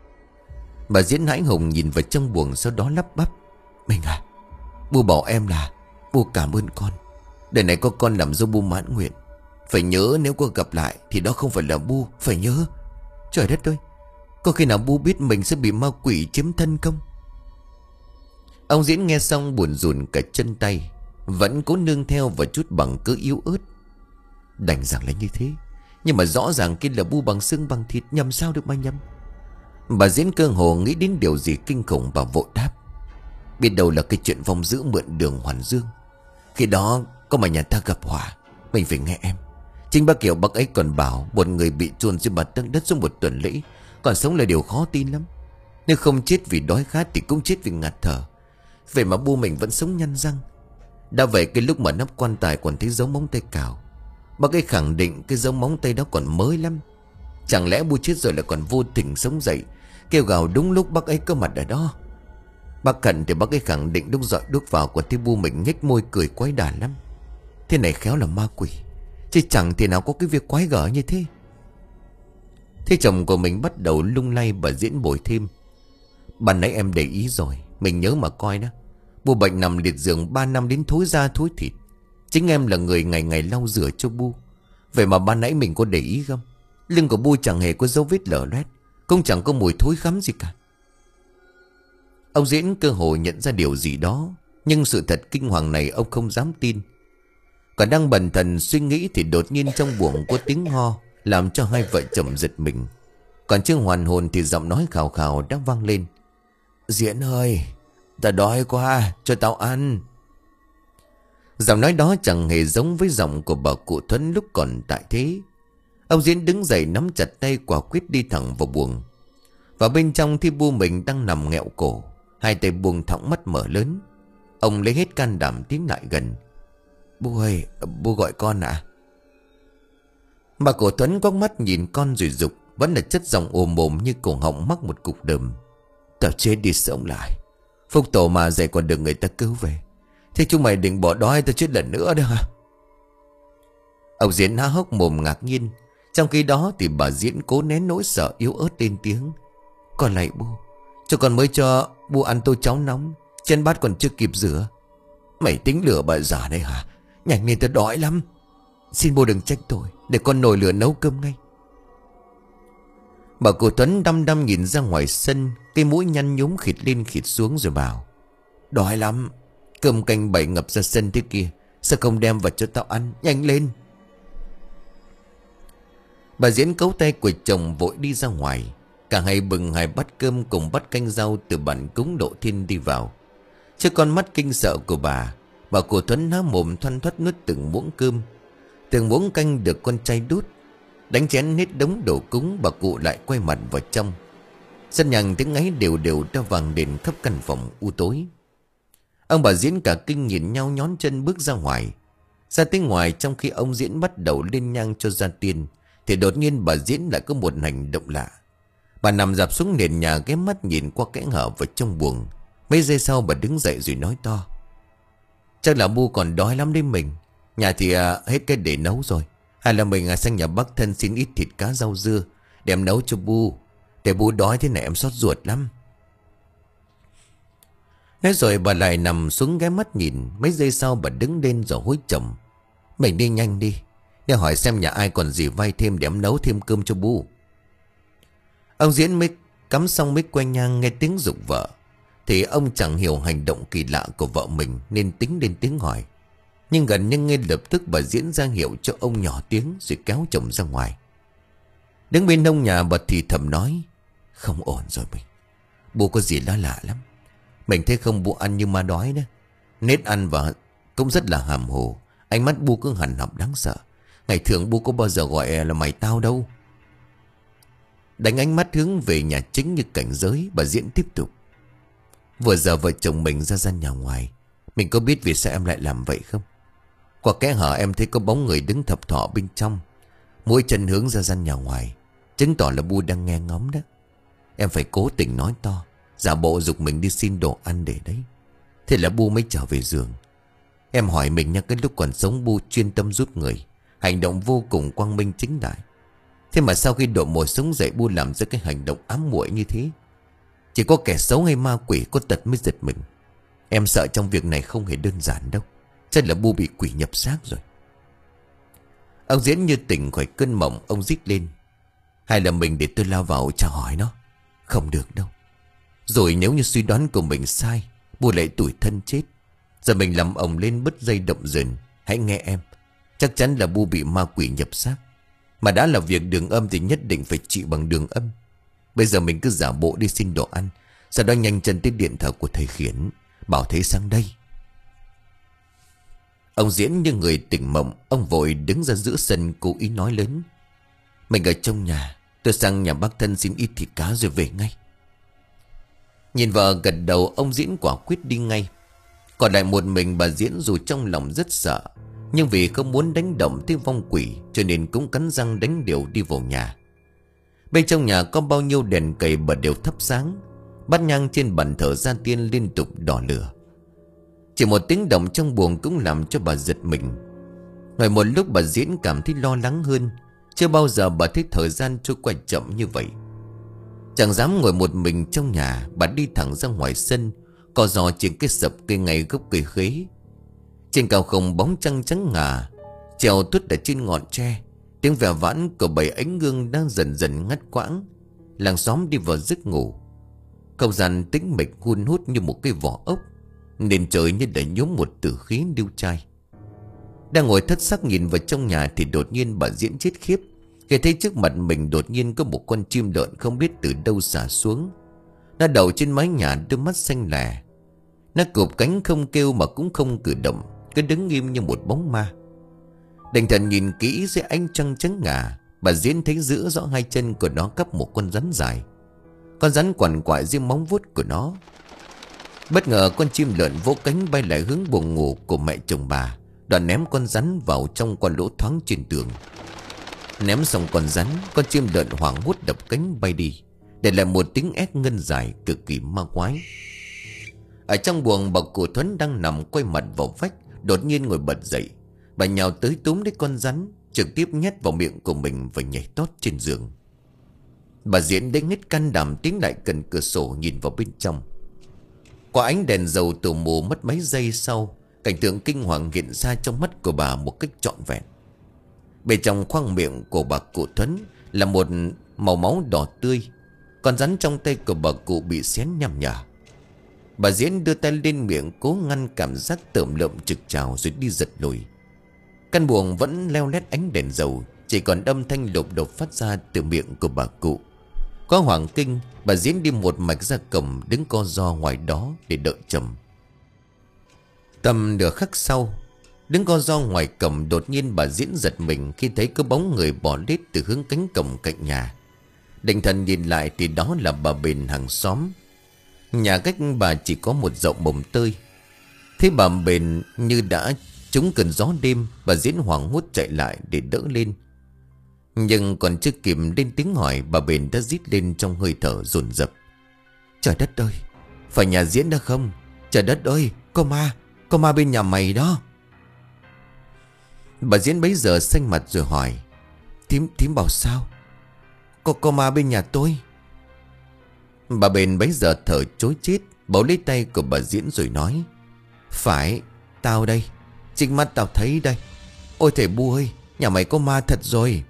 Bà Diễn hãi hùng nhìn vào trong buồng, sau đó lắp bắp: "Mình à, Bu bảo em là Bu cảm ơn con. Đời này có con làm dâu Bu mãn nguyện. Phải nhớ nếu có gặp lại thì đó không phải là Bu. Phải nhớ. Trời đất ơi, có khi nào Bu biết mình sẽ bị ma quỷ chiếm thân không?" Ông Diễn nghe xong buồn rùn cả chân tay, vẫn cố nương theo và chút bằng cớ yếu ớt: "Đành rằng là như thế, nhưng mà rõ ràng kia là Bu bằng xương bằng thịt, nhầm sao được mà nhầm." Bà Diễn cơ hồ nghĩ đến điều gì kinh khủng và vội đáp: "Biết đâu là cái chuyện vong dữ mượn đường hoàn dương. Khi đó có mà nhà ta gặp họa, mình phải nghe em. Chính bác Kiều bác ấy còn bảo một người bị chôn dưới mặt tấc đất suốt một tuần lễ còn sống là điều khó tin lắm. Nếu không chết vì đói khát thì cũng chết vì ngạt thở. Vậy mà Bu mình vẫn sống nhăn răng. Đã vậy cái lúc mà nắp quan tài còn thấy dấu móng tay cào, bác ấy khẳng định cái dấu móng tay đó còn mới lắm. Chẳng lẽ Bu chết rồi lại còn vô tình sống dậy, kêu gào đúng lúc bác ấy có mặt ở đó. Bác Cận thì bác ấy khẳng định lúc dọi đuốc vào còn thấy Bu mình nhếch môi cười quái đản lắm. Thế này khéo là ma quỷ, chứ chẳng thể nào có cái việc quái gở như thế." Thế chồng của mình bắt đầu lung lay. Bà Diễn bồi thêm: "Ban nãy em để ý rồi, mình nhớ mà coi đó. Bu bệnh nằm liệt giường ba năm đến thối da thối thịt. Chính em là người ngày ngày lau rửa cho Bu. Vậy mà ban nãy mình có để ý không? Lưng của Bu chẳng hề có dấu vết lở loét, cũng chẳng có mùi thối khắm gì cả." Ông Diễn cơ hồ nhận ra điều gì đó, nhưng sự thật kinh hoàng này ông không dám tin. Còn đang bần thần suy nghĩ thì đột nhiên trong buồng có tiếng ho, làm cho hai vợ chồng giật mình. Còn chưa hoàn hồn thì giọng nói khào khào đã vang lên: "Diễn ơi, ta đói quá, cho tao ăn." Giọng nói đó chẳng hề giống với giọng của bà cụ Thuấn lúc còn tại thế. Ông Diễn đứng dậy nắm chặt tay quả quyết đi thẳng vào buồng. Và bên trong thì Bu mình đang nằm nghẹo cổ, hai tay buông thõng, mắt mở lớn. Ông lấy hết can đảm tiến lại gần: "Bu ơi, Bu gọi con à?" Bà cụ Thuấn quắc mắt nhìn con rồi dục, vẫn là chất giọng ồm ồm như cổ họng mắc một cục đờm: "Tao chết đi sống lại, phúc tổ mà dạy còn được người ta cứu về. Thế chúng mày định bỏ đói tao chết lần nữa đó hả?" Ông Diễn há hốc mồm ngạc nhiên. Trong khi đó thì bà Diễn cố nén nỗi sợ yếu ớt lên tiếng: "Con lạy Bu, cho con mới cho Bu ăn tô cháo nóng, chân bát còn chưa kịp rửa." "Mày tính lừa bà già đây hả? Nhanh lên, tao đói lắm. Xin Bu đừng trách tôi, để con nồi lửa nấu cơm ngay." Bà cụ Tuấn đăm đăm nhìn ra ngoài sân, cái mũi nhăn nhúm khịt lên khịt xuống rồi bảo: "Đói lắm, cơm canh bảy ngập ra sân thế kia, sao không đem vào cho tao ăn, nhanh lên." Bà Diễn cấu tay của chồng vội đi ra ngoài. Cả hai bưng hai bát cơm cùng bát canh rau từ bàn cúng độ thiên đi vào. Trước con mắt kinh sợ của bà, bà cụ Thuấn há mồm thoăn thoắt nuốt từng muỗng cơm. Từng muỗng canh được con trai đút. Đánh chén hết đống đồ cúng, bà cụ lại quay mặt vào trong. Sân nhằng tiếng ngáy đều đều đã vang đền khắp căn phòng u tối. Ông bà Diễn cả kinh nhìn nhau nhón chân bước ra ngoài. Ra tới ngoài, trong khi ông Diễn bắt đầu lên nhang cho gia tiên, thì đột nhiên bà Diễn lại có một hành động lạ. Bà nằm dạp xuống nền nhà, ghé mắt nhìn qua kẽ hở vào trong buồng. Mấy giây sau bà đứng dậy rồi nói to: "Chắc là Bu còn đói lắm đấy mình. Nhà thì à, hết cái để nấu rồi. Hay là mình à, sang nhà bác thân xin ít thịt cá rau dưa để em nấu cho Bu. Để Bu đói thế này em xót ruột lắm." Nói rồi bà lại nằm xuống ghé mắt nhìn. Mấy giây sau bà đứng lên rồi hối chồng: "Mình đi nhanh đi, để hỏi xem nhà ai còn gì vay thêm để em nấu thêm cơm cho Bu." Ông Diễn mới cắm xong mới quay nhang, nghe tiếng giục vợ thì ông chẳng hiểu hành động kỳ lạ của vợ mình nên tính lên tiếng hỏi. Nhưng gần như ngay lập tức bà Diễn ra hiệu cho ông nhỏ tiếng rồi kéo chồng ra ngoài. Đứng bên ông nhà bà thì thầm nói: "Không ổn rồi mình. Bu có gì đó lạ lắm. Mình thấy không Bu ăn như ma đói đó. Nết ăn và cũng rất là hàm hồ. Ánh mắt Bu cứ hằn học đáng sợ. Ngày thường Bu có bao giờ gọi là mày tao đâu." Đánh ánh mắt hướng về nhà chính như cảnh giới, bà Diễn tiếp tục: "Vừa giờ vợ chồng mình ra gian nhà ngoài, mình có biết vì sao em lại làm vậy không? Qua kẽ hở em thấy có bóng người đứng thập thọ bên trong, mỗi chân hướng ra gian nhà ngoài, chứng tỏ là Bu đang nghe ngóng đó. Em phải cố tình nói to, giả bộ giục mình đi xin đồ ăn để đấy. Thế là Bu mới trở về giường. Em hỏi mình nha, cái lúc còn sống Bu chuyên tâm giúp người, hành động vô cùng quang minh chính đại. Thế mà sau khi độ mồi sống dậy, Bu làm ra cái hành động ám muội như thế. Chỉ có kẻ xấu hay ma quỷ có tật mới giật mình. Em sợ trong việc này không hề đơn giản đâu. Chắc là Bu bị quỷ nhập xác rồi." Ông Diễn như tỉnh khỏi cơn mộng, ông rít lên: "Hay là mình để tôi lao vào chào hỏi nó?" "Không được đâu. Rồi nếu như suy đoán của mình sai, Bu lại tủi thân chết. Giờ mình làm ổng lên bứt dây động rừng. Hãy nghe em, chắc chắn là Bu bị ma quỷ nhập xác. Mà đã là việc đường âm thì nhất định phải trị bằng đường âm. Bây giờ mình cứ giả bộ đi xin đồ ăn, sau đó nhanh chân tới điện thờ của thầy Khiển, bảo thế sang đây." Ông Diễn như người tỉnh mộng, ông vội đứng ra giữa sân cố ý nói lớn: "Mình ở trong nhà, tôi sang nhà bác thân xin ít thịt cá rồi về ngay." Nhìn vợ gật đầu, ông Diễn quả quyết đi ngay. Còn lại một mình bà Diễn, dù trong lòng rất sợ, nhưng vì không muốn đánh động tới vong quỷ cho nên cũng cắn răng đánh điều đi vào nhà. Bên trong nhà có bao nhiêu đèn cầy bật đều thắp sáng, bát nhang trên bàn thờ gia tiên liên tục đỏ lửa. Chỉ một tiếng động trong buồng cũng làm cho bà giật mình. Ngồi một lúc bà Diễn cảm thấy lo lắng hơn. Chưa bao giờ bà thấy thời gian trôi qua chậm như vậy. Chẳng dám ngồi một mình trong nhà, bà đi thẳng ra ngoài sân, co giò trên cái sập cây ngay gốc cây khế. Trên cao không bóng trăng trắng ngà treo tuốt ở trên ngọn tre. Tiếng vẻ vãn của bầy ánh gương đang dần dần ngắt quãng. Làng xóm đi vào giấc ngủ. Không gian tĩnh mịch hun hút như một cái vỏ ốc. Nền trời như đã nhốm một tử khí điêu trai. Đang ngồi thất sắc nhìn vào trong nhà thì đột nhiên bà Diễn chết khiếp khi thấy trước mặt mình đột nhiên có một con chim lợn không biết từ đâu xả xuống. Nó đậu trên mái nhà, đôi mắt xanh lè. Nó cụp cánh không kêu mà cũng không cử động, cứ đứng nghiêm như một bóng ma. Định thần nhìn kỹ dưới ánh trăng trắng ngà, bà Diễn thấy giữa rõ hai chân của nó cắp một con rắn dài. Con rắn quằn quại dưới móng vuốt của nó. Bất ngờ con chim lợn vỗ cánh bay lại hướng buồng ngủ của mẹ chồng bà, đoạn ném con rắn vào trong con lỗ thoáng trên tường. Ném xong con rắn, con chim lợn hoảng hốt đập cánh bay đi, để lại một tiếng ét ngân dài cực kỳ ma quái. Ở trong buồng, bà cụ Thuấn đang nằm quay mặt vào vách, đột nhiên ngồi bật dậy. Bà nhào tới túm lấy con rắn, trực tiếp nhét vào miệng của mình và nhảy tót trên giường. Bà Diễn đến hết can đảm tiến lại gần cửa sổ nhìn vào bên trong. Qua ánh đèn dầu tù mù mất mấy giây sau, cảnh tượng kinh hoàng hiện ra trong mắt của bà một cách trọn vẹn. Bên trong khoang miệng của bà cụ Thuấn là một màu máu đỏ tươi. Con rắn trong tay của bà cụ bị xén nhằm nhở. Bà Diễn đưa tay lên miệng cố ngăn cảm giác tởm lợm trực trào rồi đi giật lùi. Căn buồng vẫn leo lét ánh đèn dầu, chỉ còn âm thanh lộp đột phát ra từ miệng của bà cụ. Có hoàng kinh, bà Diễn đi một mạch ra cổng, đứng co ro ngoài đó để đợi chồng. Tầm nửa khắc sau, đứng co ro ngoài cổng, đột nhiên bà Diễn giật mình khi thấy có bóng người bò lết từ hướng cánh cổng cạnh nhà. Định thần nhìn lại thì đó là bà Bền hàng xóm. Nhà cách bà chỉ có một dậu mồng tơi. Thế bà Bền như đã trúng cơn gió đêm, bà Diễn hoảng hốt chạy lại để đỡ lên. Nhưng còn chưa kịp lên tiếng hỏi, bà Bền đã rít lên trong hơi thở dồn dập: "Trời đất ơi, phải nhà Diễn đó không? Trời đất ơi, có ma, có ma bên nhà mày đó." Bà Diễn bấy giờ xanh mặt rồi hỏi: Thím, thím bảo sao? Có, có ma bên nhà tôi. Bà Bền bấy giờ thở chối chết, bấu lấy tay của bà Diễn rồi nói: "Phải, tao đây, chính mắt tao thấy đây. Ôi thầy Bu ơi, nhà mày có ma thật rồi."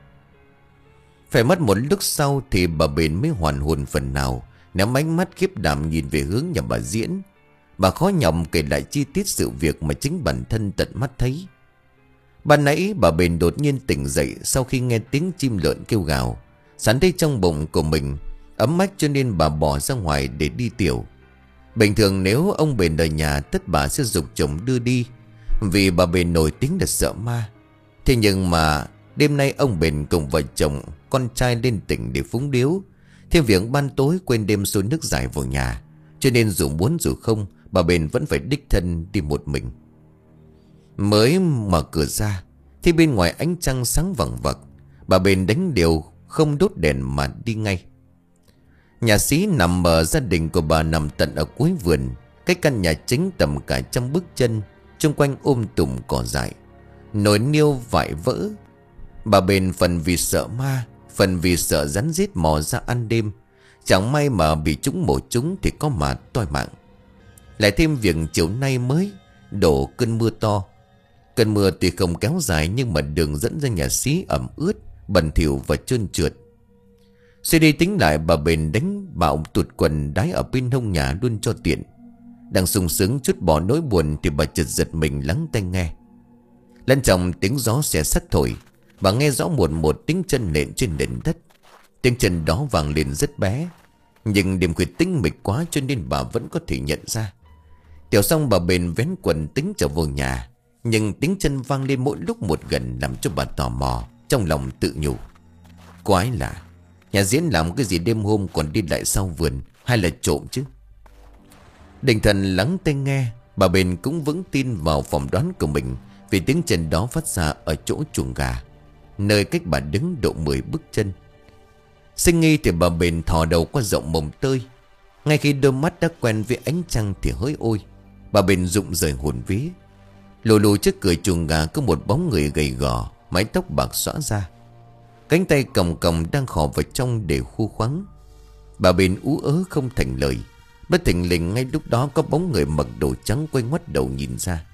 Phải mất một lúc sau thì bà Bền mới hoàn hồn phần nào, ném ánh mắt khiếp đảm nhìn về hướng nhà bà Diễn. Bà khó nhọc kể lại chi tiết sự việc mà chính bản thân tận mắt thấy. Ban nãy bà Bền đột nhiên tỉnh dậy sau khi nghe tiếng chim lợn kêu gào. Sẵn thấy trong bụng của mình ấm ách cho nên bà bỏ ra ngoài để đi tiểu. Bình thường nếu ông Bền ở nhà, tất bà sẽ giục chồng đưa đi, vì bà Bền nổi tiếng là sợ ma. Thế nhưng mà đêm nay ông Bền cùng vợ chồng con trai lên tỉnh để phúng điếu. Thêm việc ban tối quên đêm xôi nước giải vào nhà, cho nên dù muốn dù không, bà Bền vẫn phải đích thân đi một mình. Mới mở cửa ra thì bên ngoài ánh trăng sáng vằng vặc. Bà Bền đánh điều không đốt đèn mà đi ngay. Nhà xí nằm ở gia đình của bà nằm tận ở cuối vườn, cách căn nhà chính tầm cả trăm bước chân. Xung quanh um tùm cỏ dại, nồi niêu vải vỡ. Bà Bền phần vì sợ ma, phần vì sợ rắn rết mò ra ăn đêm. Chẳng may mà bị chúng mổ chúng thì có mà toi mạng. Lại thêm việc chiều nay mới đổ cơn mưa to. Cơn mưa tuy không kéo dài nhưng mà đường dẫn ra nhà xí ẩm ướt, bẩn thỉu và trơn trượt. Suy đi tính lại, bà Bền đánh bạo tụt quần đái ở bên hông nhà luôn cho tiện. Đang sung sướng chút bỏ nỗi buồn thì bà chợt giật mình lắng tai nghe. Lần trong tiếng gió xé sắt thổi, bà nghe rõ một một tiếng chân nện trên nền đất. Tiếng chân đó vang lên rất bé, nhưng đêm khuya tĩnh mịch quá cho nên bà vẫn có thể nhận ra. Tiểu xong bà Bền vén quần tính trở vào nhà, nhưng tiếng chân vang lên mỗi lúc một gần làm cho bà tò mò, trong lòng tự nhủ: quái lạ, nhà Diễn làm cái gì đêm hôm còn đi lại sau vườn, hay là trộm chứ? Định thần lắng tai nghe, bà Bền cũng vững tin vào phỏng đoán của mình, vì tiếng chân đó phát ra ở chỗ chuồng gà, nơi cách bà đứng độ mười bước chân. Sinh nghi thì bà Bền thò đầu qua rộng mồng tơi. Ngay khi đôi mắt đã quen với ánh trăng thì hỡi ôi, bà Bền rụng rời hồn vía. Lù lù trước cửa chuồng gà có một bóng người gầy gò, mái tóc bạc xõa ra, cánh tay còng còng đang khò vào trong để khu khoắng. Bà Bền ú ớ không thành lời. Bất thình lình ngay lúc đó có bóng người mặc đồ trắng quay ngoắt đầu nhìn ra.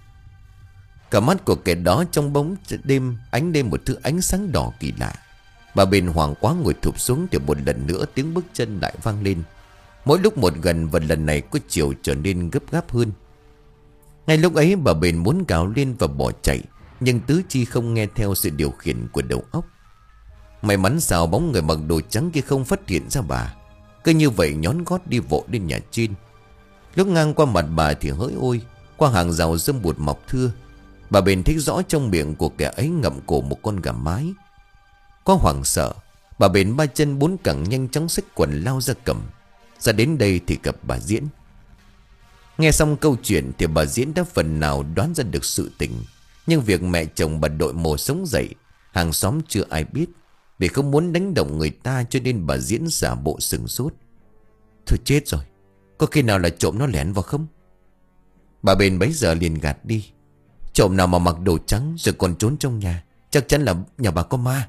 Cả mắt của kẻ đó trong bóng đêm ánh lên một thứ ánh sáng đỏ kỳ lạ. Bà Bền hoảng quá ngồi thụp xuống thì một lần nữa tiếng bước chân lại vang lên, mỗi lúc một gần, và lần này có chiều trở nên gấp gáp hơn. Ngay lúc ấy bà Bền muốn gào lên và bỏ chạy, nhưng tứ chi không nghe theo sự điều khiển của đầu óc. May mắn sao bóng người mặc đồ trắng kia không phát hiện ra bà, cứ như vậy nhón gót đi vội lên nhà trên. Lúc ngang qua mặt bà thì hỡi ôi, qua hàng rào rơm bụt mọc thưa, bà Bền thấy rõ trong miệng của kẻ ấy ngậm cổ một con gà mái. Có hoảng sợ, bà Bền ba chân bốn cẳng nhanh chóng xách quần lao ra cầm. Ra đến đây thì gặp bà Diễn. Nghe xong câu chuyện thì bà Diễn đã phần nào đoán ra được sự tình. Nhưng việc mẹ chồng bà đội mồ sống dậy, hàng xóm chưa ai biết. Vì không muốn đánh động người ta cho nên bà Diễn giả bộ sừng sốt. Thôi chết rồi, có khi nào là trộm nó lẻn vào không? Bà Bền bấy giờ liền gạt đi. Trộm nào mà mặc đồ trắng rồi còn trốn trong nhà, chắc chắn là nhà bà có ma.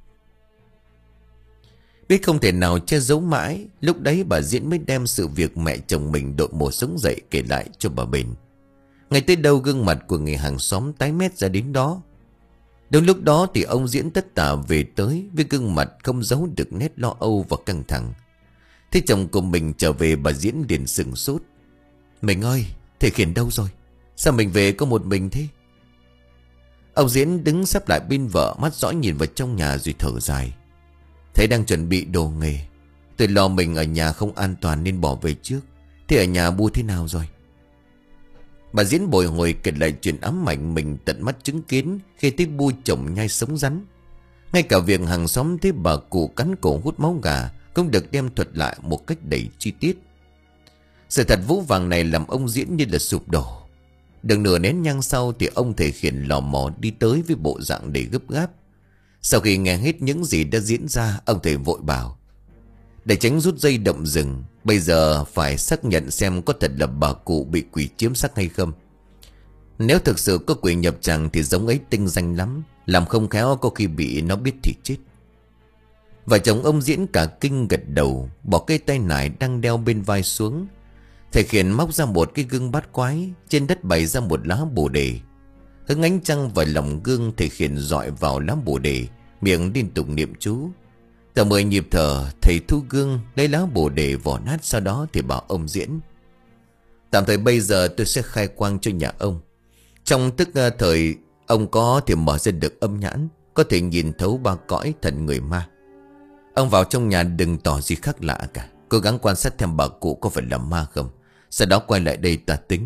Biết không thể nào che giấu mãi, lúc đấy bà Diễn mới đem sự việc mẹ chồng mình đội mồ sống dậy kể lại cho bà Bền. Ngay tới đâu gương mặt của người hàng xóm tái mét ra đến đó. Đúng lúc đó thì ông Diễn tất tả về tới với gương mặt không giấu được nét lo âu và căng thẳng. Thế chồng của mình trở về, bà Diễn liền sừng sốt. Mình ơi, thầy Khiển đâu rồi? Sao mình về có một mình thế? Ông Diễn đứng sắp lại bên vợ, mắt dõi nhìn vào trong nhà rồi thở dài. Thầy đang chuẩn bị đồ nghề, Tôi lo mình ở nhà không an toàn nên bỏ về trước. Thế ở nhà Bu thế nào rồi? Bà Diễn bồi hồi kể lại chuyện ám ảnh mình tận mắt chứng kiến khi thấy Bu chồng nhai sống rắn. Ngay cả việc hàng xóm thấy bà cụ cắn cổ hút máu gà cũng được đem thuật lại một cách đầy chi tiết. Sự thật vũ vàng này làm ông Diễn như là sụp đổ. Được nửa nén nhang sau thì ông thầy Khiển lò mò đi tới với bộ dạng đầy gấp gáp. Sau khi nghe hết những gì đã diễn ra, ông thầy vội bảo: để tránh rút dây động rừng, bây giờ phải xác nhận xem có thật là bà cụ bị quỷ chiếm xác hay không. Nếu thực sự có quỷ nhập tràng thì giống ấy tinh danh lắm, làm không khéo có khi bị nó biết thì chết. Vợ chồng ông Diễn cả kinh gật đầu, bỏ cây tay nải đang đeo bên vai xuống. Thầy Khiển móc ra một cái gương bát quái, trên đất bày ra một lá bồ đề. Hứng ánh trăng vào lòng gương, thầy Khiển dọi vào lá bồ đề, miệng liên tục niệm chú. Tầm mười nhịp thở, thầy thu gương lấy lá bồ đề vỏ nát, sau đó thì bảo ông Diễn: tạm thời bây giờ tôi sẽ khai quang cho nhà ông. Trong tức thời ông có thể mở ra được âm nhãn, có thể nhìn thấu ba cõi thần người ma. Ông vào trong nhà đừng tỏ gì khác lạ cả, cố gắng quan sát xem bà cụ có phải là ma không, sau đó quay lại đây ta tính.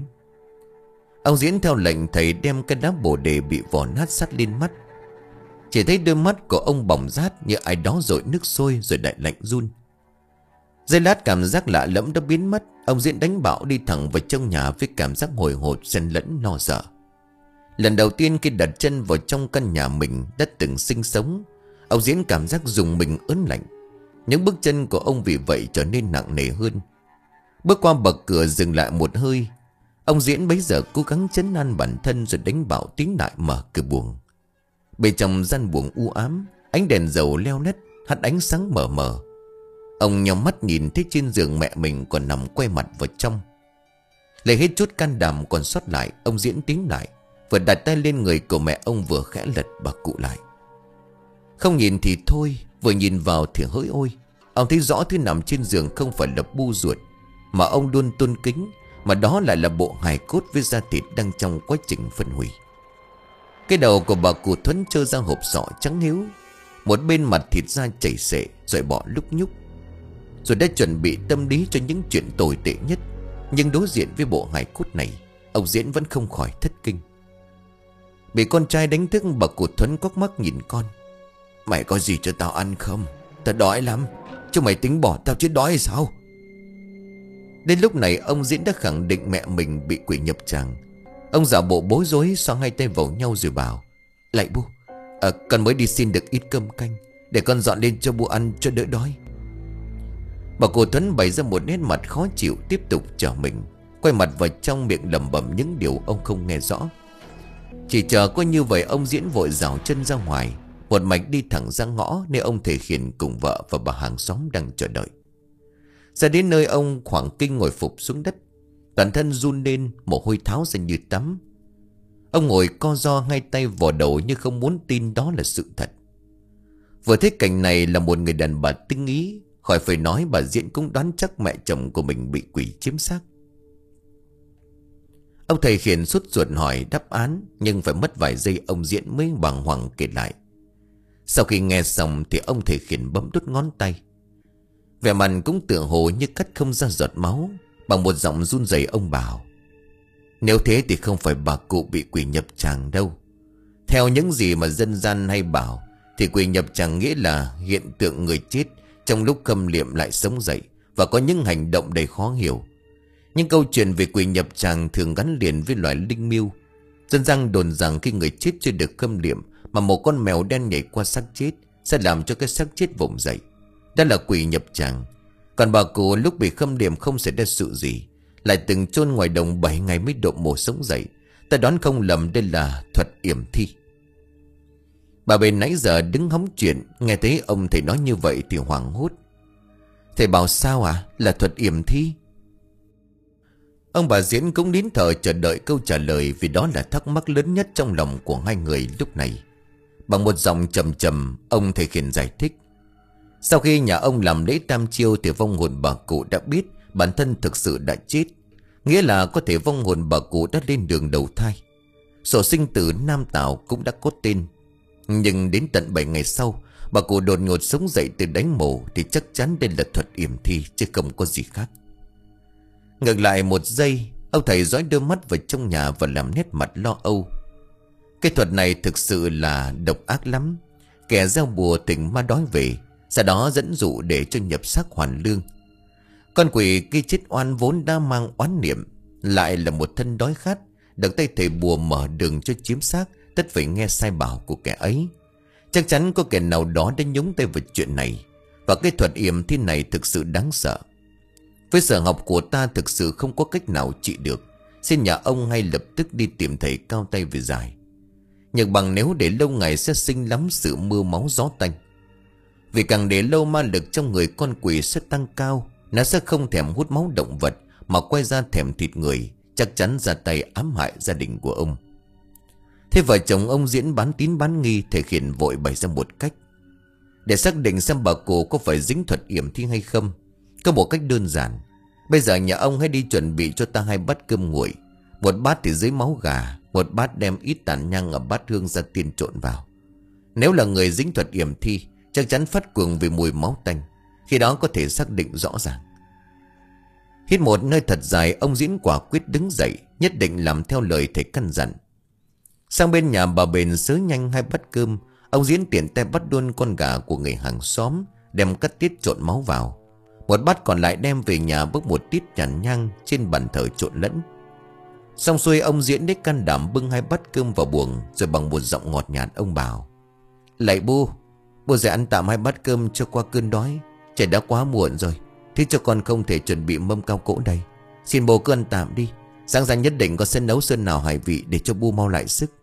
Ông Diễn theo lệnh thầy đem cái lá bồ đề bị vỏ nát sắt lên mắt. Chỉ thấy đôi mắt của ông bỏng rát như ai đó dội nước sôi rồi lại lạnh run. Giây lát cảm giác lạ lẫm đã biến mất. Ông Diễn đánh bạo đi thẳng vào trong nhà với cảm giác hồi hộp xen lẫn lo sợ. Lần đầu tiên khi đặt chân vào trong căn nhà mình đã từng sinh sống, ông Diễn cảm giác rùng mình ớn lạnh. Những bước chân của ông vì vậy trở nên nặng nề hơn. Bước qua bậc cửa dừng lại một hơi, ông Diễn bấy giờ cố gắng trấn an bản thân rồi đánh bạo tiến lại mở cửa buồng. Bên trong gian buồng u ám, ánh đèn dầu leo lét hắt ánh sáng mờ mờ. Ông nhắm mắt nhìn thấy trên giường mẹ mình còn nằm quay mặt vào trong. Lấy hết chút can đảm còn sót lại, ông Diễn tiến lại, vừa đặt tay lên người của mẹ ông vừa khẽ lật bà cụ lại. Không nhìn thì thôi, vừa nhìn vào thì hỡi ôi. Ông thấy rõ thứ nằm trên giường không phải là Bu ruột mà ông luôn tôn kính, mà đó lại là bộ hài cốt với da thịt đang trong quá trình phân hủy. Cái đầu của bà cụ Thuấn trơ ra hộp sọ trắng hiếu, một bên mặt thịt da chảy xệ rồi bỏ lúc nhúc. Rồi đã chuẩn bị tâm lý cho những chuyện tồi tệ nhất, nhưng đối diện với bộ hài cốt này, ông Diễn vẫn không khỏi thất kinh. Bị con trai đánh thức, bà cụ Thuấn cóc mắt nhìn con: mày có gì cho tao ăn không? Tao đói lắm. Chứ mày tính bỏ tao chết đói hay sao? Đến lúc này ông Diễn đã khẳng định mẹ mình bị quỷ nhập tràng. Ông giả bộ bối rối, xoa hai tay vào nhau rồi bảo: lạy Bu, à, con mới đi xin được ít cơm canh, để con dọn lên cho Bu ăn cho đỡ đói. Bà cụ Thuấn bày ra một nét mặt khó chịu, tiếp tục chờ mình, quay mặt vào trong, miệng lẩm bẩm những điều ông không nghe rõ. Chỉ chờ có như vậy, ông Diễn vội rảo chân ra ngoài, một mạch đi thẳng ra ngõ nơi ông thầy Khiển cùng vợ và bà hàng xóm đang chờ đợi. Ra đến nơi, ông hoảng kinh ngồi phục xuống đất, toàn thân run lên, mồ hôi tháo ra như tắm. Ông ngồi co ro, hai tay vò đầu như không muốn tin đó là sự thật. Vừa thấy cảnh này là một người đàn bà tinh ý, khỏi phải nói bà Diễn cũng đoán chắc mẹ chồng của mình bị quỷ chiếm xác. Ông thầy Khiển sốt ruột hỏi đáp án, nhưng phải mất vài giây ông Diễn mới bàng hoàng kể lại. Sau khi nghe xong thì ông thầy Khiển bấm đốt ngón tay, vẻ mặt cũng tựa hồ như cắt không ra giọt máu. Bằng một giọng run rẩy ông bảo: nếu thế thì không phải bà cụ bị quỷ nhập tràng đâu. Theo những gì mà dân gian hay bảo thì quỷ nhập tràng nghĩa là hiện tượng người chết trong lúc khâm liệm lại sống dậy và có những hành động đầy khó hiểu. Nhưng câu chuyện về quỷ nhập tràng thường gắn liền với loài linh miêu. Dân gian đồn rằng khi người chết chưa được khâm liệm mà một con mèo đen nhảy qua xác chết sẽ làm cho cái xác chết vùng dậy, đó là quỷ nhập tràng. Còn bà cụ lúc bị khâm liệm không xảy ra sự gì, lại từng chôn ngoài đồng bảy ngày mới độ mồ sống dậy. Ta đoán không lầm đây là thuật yểm thi. Bà bên nãy giờ đứng hóng chuyện, nghe thấy ông thầy nói như vậy thì hoảng hốt. Thầy bảo sao à? Là thuật yểm thi? Ông bà Diễn cũng nín thở chờ đợi câu trả lời, vì đó là thắc mắc lớn nhất trong lòng của hai người lúc này. Bằng một giọng trầm trầm, ông thầy Khiển giải thích: sau khi nhà ông làm lễ tam chiêu thì vong hồn bà cụ đã biết bản thân thực sự đã chết, nghĩa là có thể vong hồn bà cụ đã lên đường đầu thai. Sổ sinh tử Nam Tào cũng đã có tên. Nhưng đến tận bảy ngày sau, Bà cụ đột ngột sống dậy từ đáy mồ thì chắc chắn đây là thuật yểm thi chứ không có gì khác. Ngược lại một giây, ông thầy dõi đôi mắt vào trong nhà và làm nét mặt lo âu. Cái thuật này thực sự là độc ác lắm. Kẻ gieo bùa tỉnh ma đói về, sau đó dẫn dụ để cho nhập xác hoàn lương. Con quỷ kia chết oan vốn đã mang oán niệm, lại là một thân đói khát, được tay thầy bùa mở đường cho chiếm xác, tất phải nghe sai bảo của kẻ ấy. Chắc chắn có kẻ nào đó đã nhúng tay vào chuyện này. Và cái thuật yểm thi này thực sự đáng sợ. Với sở học của ta thực sự không có cách nào trị được. Xin nhà ông ngay lập tức đi tìm thầy cao tay về giải. Nhưng bằng nếu để lâu ngày sẽ sinh lắm sự mưa máu gió tanh. Vì càng để lâu ma lực trong người con quỷ sẽ tăng cao. Nó sẽ không thèm hút máu động vật mà quay ra thèm thịt người, chắc chắn ra tay ám hại gia đình của ông. Thế vợ chồng ông Diễn bán tín bán nghi, thầy Khiển vội bày ra một cách. Để xác định xem bà cụ có phải dính thuật yểm thi hay không, có một cách đơn giản. Bây giờ nhà ông hãy đi chuẩn bị cho ta hai bát cơm nguội. Một bát thì dưới máu gà, một bát đem ít tàn nhang ở bát hương ra tiên trộn vào. Nếu là người dính thuật yểm thi, chắc chắn phát cuồng vì mùi máu tanh. Khi đó có thể xác định rõ ràng. Hít một hơi thật dài, ông Diễn quả quyết đứng dậy, nhất định làm theo lời thầy căn dặn. Sang bên nhà bà Bền xới nhanh hai bát cơm. Ông Diễn tiện tay bắt luôn con gà của người hàng xóm, đem cắt tiết trộn máu vào. Một bát còn lại đem về nhà bốc một tiết nhàn nhang trên bàn thờ trộn lẫn. Xong xuôi ông Diễn đếch can đảm bưng hai bát cơm vào buồng, rồi bằng một giọng ngọt nhạt ông bảo: Lạy bu, bu sẽ ăn tạm hai bát cơm cho qua cơn đói. Trời đã quá muộn rồi, thế cho con không thể chuẩn bị mâm cao cỗ đây. Xin bố cứ ăn tạm đi, sáng ra nhất định có sẽ nấu sơn nào hải vị để cho bu mau lại sức.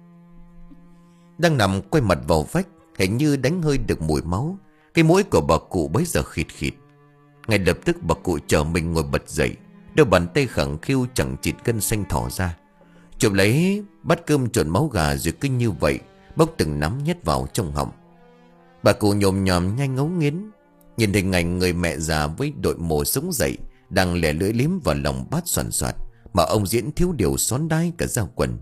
Đang nằm quay mặt vào vách, hình như đánh hơi được mùi máu. Cái mũi của bà cụ bấy giờ khịt khịt. Ngay lập tức bà cụ chờ mình ngồi bật dậy, đôi bàn tay khẳng khiu chẳng chịt gân xanh thỏ ra, chụp lấy bát cơm trộn máu gà, rồi cứ như vậy bốc từng nắm nhét vào trong họng. Bà cụ nhồm nhòm nhanh ngấu nghiến, nhìn hình ảnh người mẹ già với đội mồ sống dậy đang lẻ lưỡi liếm vào lòng bát xoàn xoạt, mà ông Diễn thiếu điều xón đái cả da quần.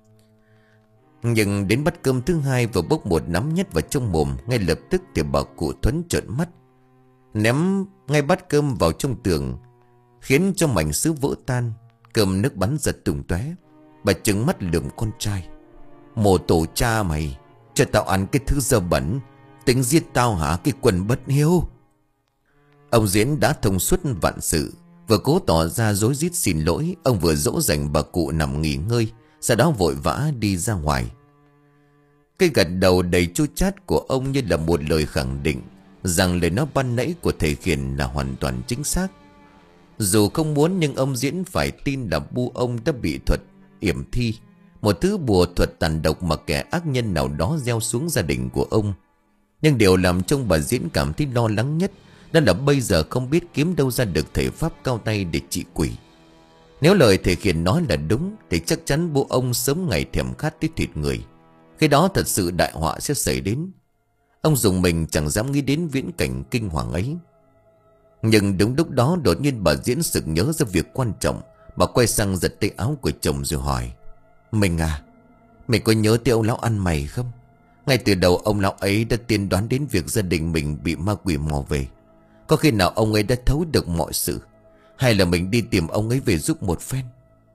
Nhưng đến bát cơm thứ hai vừa bốc một nắm nhét vào trong mồm, ngay lập tức thì bà cụ Thuấn trợn mắt, ném ngay bát cơm vào trong tường, khiến cho mảnh sứ vỡ tan, cơm nước bắn giật tung tóe. Bà trừng mắt lườm con trai: Mồ tổ cha mày, cho tao ăn cái thứ dơ bẩn, tính giết tao hả cái quần bất hiếu. Ông Diễn đã thông suốt vạn sự, vừa cố tỏ ra rối rít xin lỗi, ông vừa dỗ dành bà cụ nằm nghỉ ngơi, sau đó vội vã đi ra ngoài. Cái gật đầu đầy chua chát của ông như là một lời khẳng định rằng lời nói ban nãy của thầy Khiển là hoàn toàn chính xác. Dù không muốn nhưng ông Diễn phải tin là bu ông đã bị thuật yểm thi, một thứ bùa thuật tàn độc mà kẻ ác nhân nào đó gieo xuống gia đình của ông. Nhưng điều làm trong bà Diễn cảm thấy lo lắng nhất đó là bây giờ không biết kiếm đâu ra được thầy pháp cao tay để trị quỷ. Nếu lời thầy Khiển nói là đúng thì chắc chắn bu ông sớm ngày thèm khát tới thịt người. Khi đó thật sự đại họa sẽ xảy đến. Ông dùng mình chẳng dám nghĩ đến viễn cảnh kinh hoàng ấy. Nhưng đúng lúc đó đột nhiên bà Diễn sực nhớ ra việc quan trọng. Bà quay sang giật tay áo của chồng rồi hỏi: Mình à, mày có nhớ tới ông lão ăn mày không? Ngay từ đầu ông lão ấy đã tiên đoán đến việc gia đình mình bị ma quỷ mò về. Có khi nào ông ấy đã thấu được mọi sự, hay là mình đi tìm ông ấy về giúp một phen?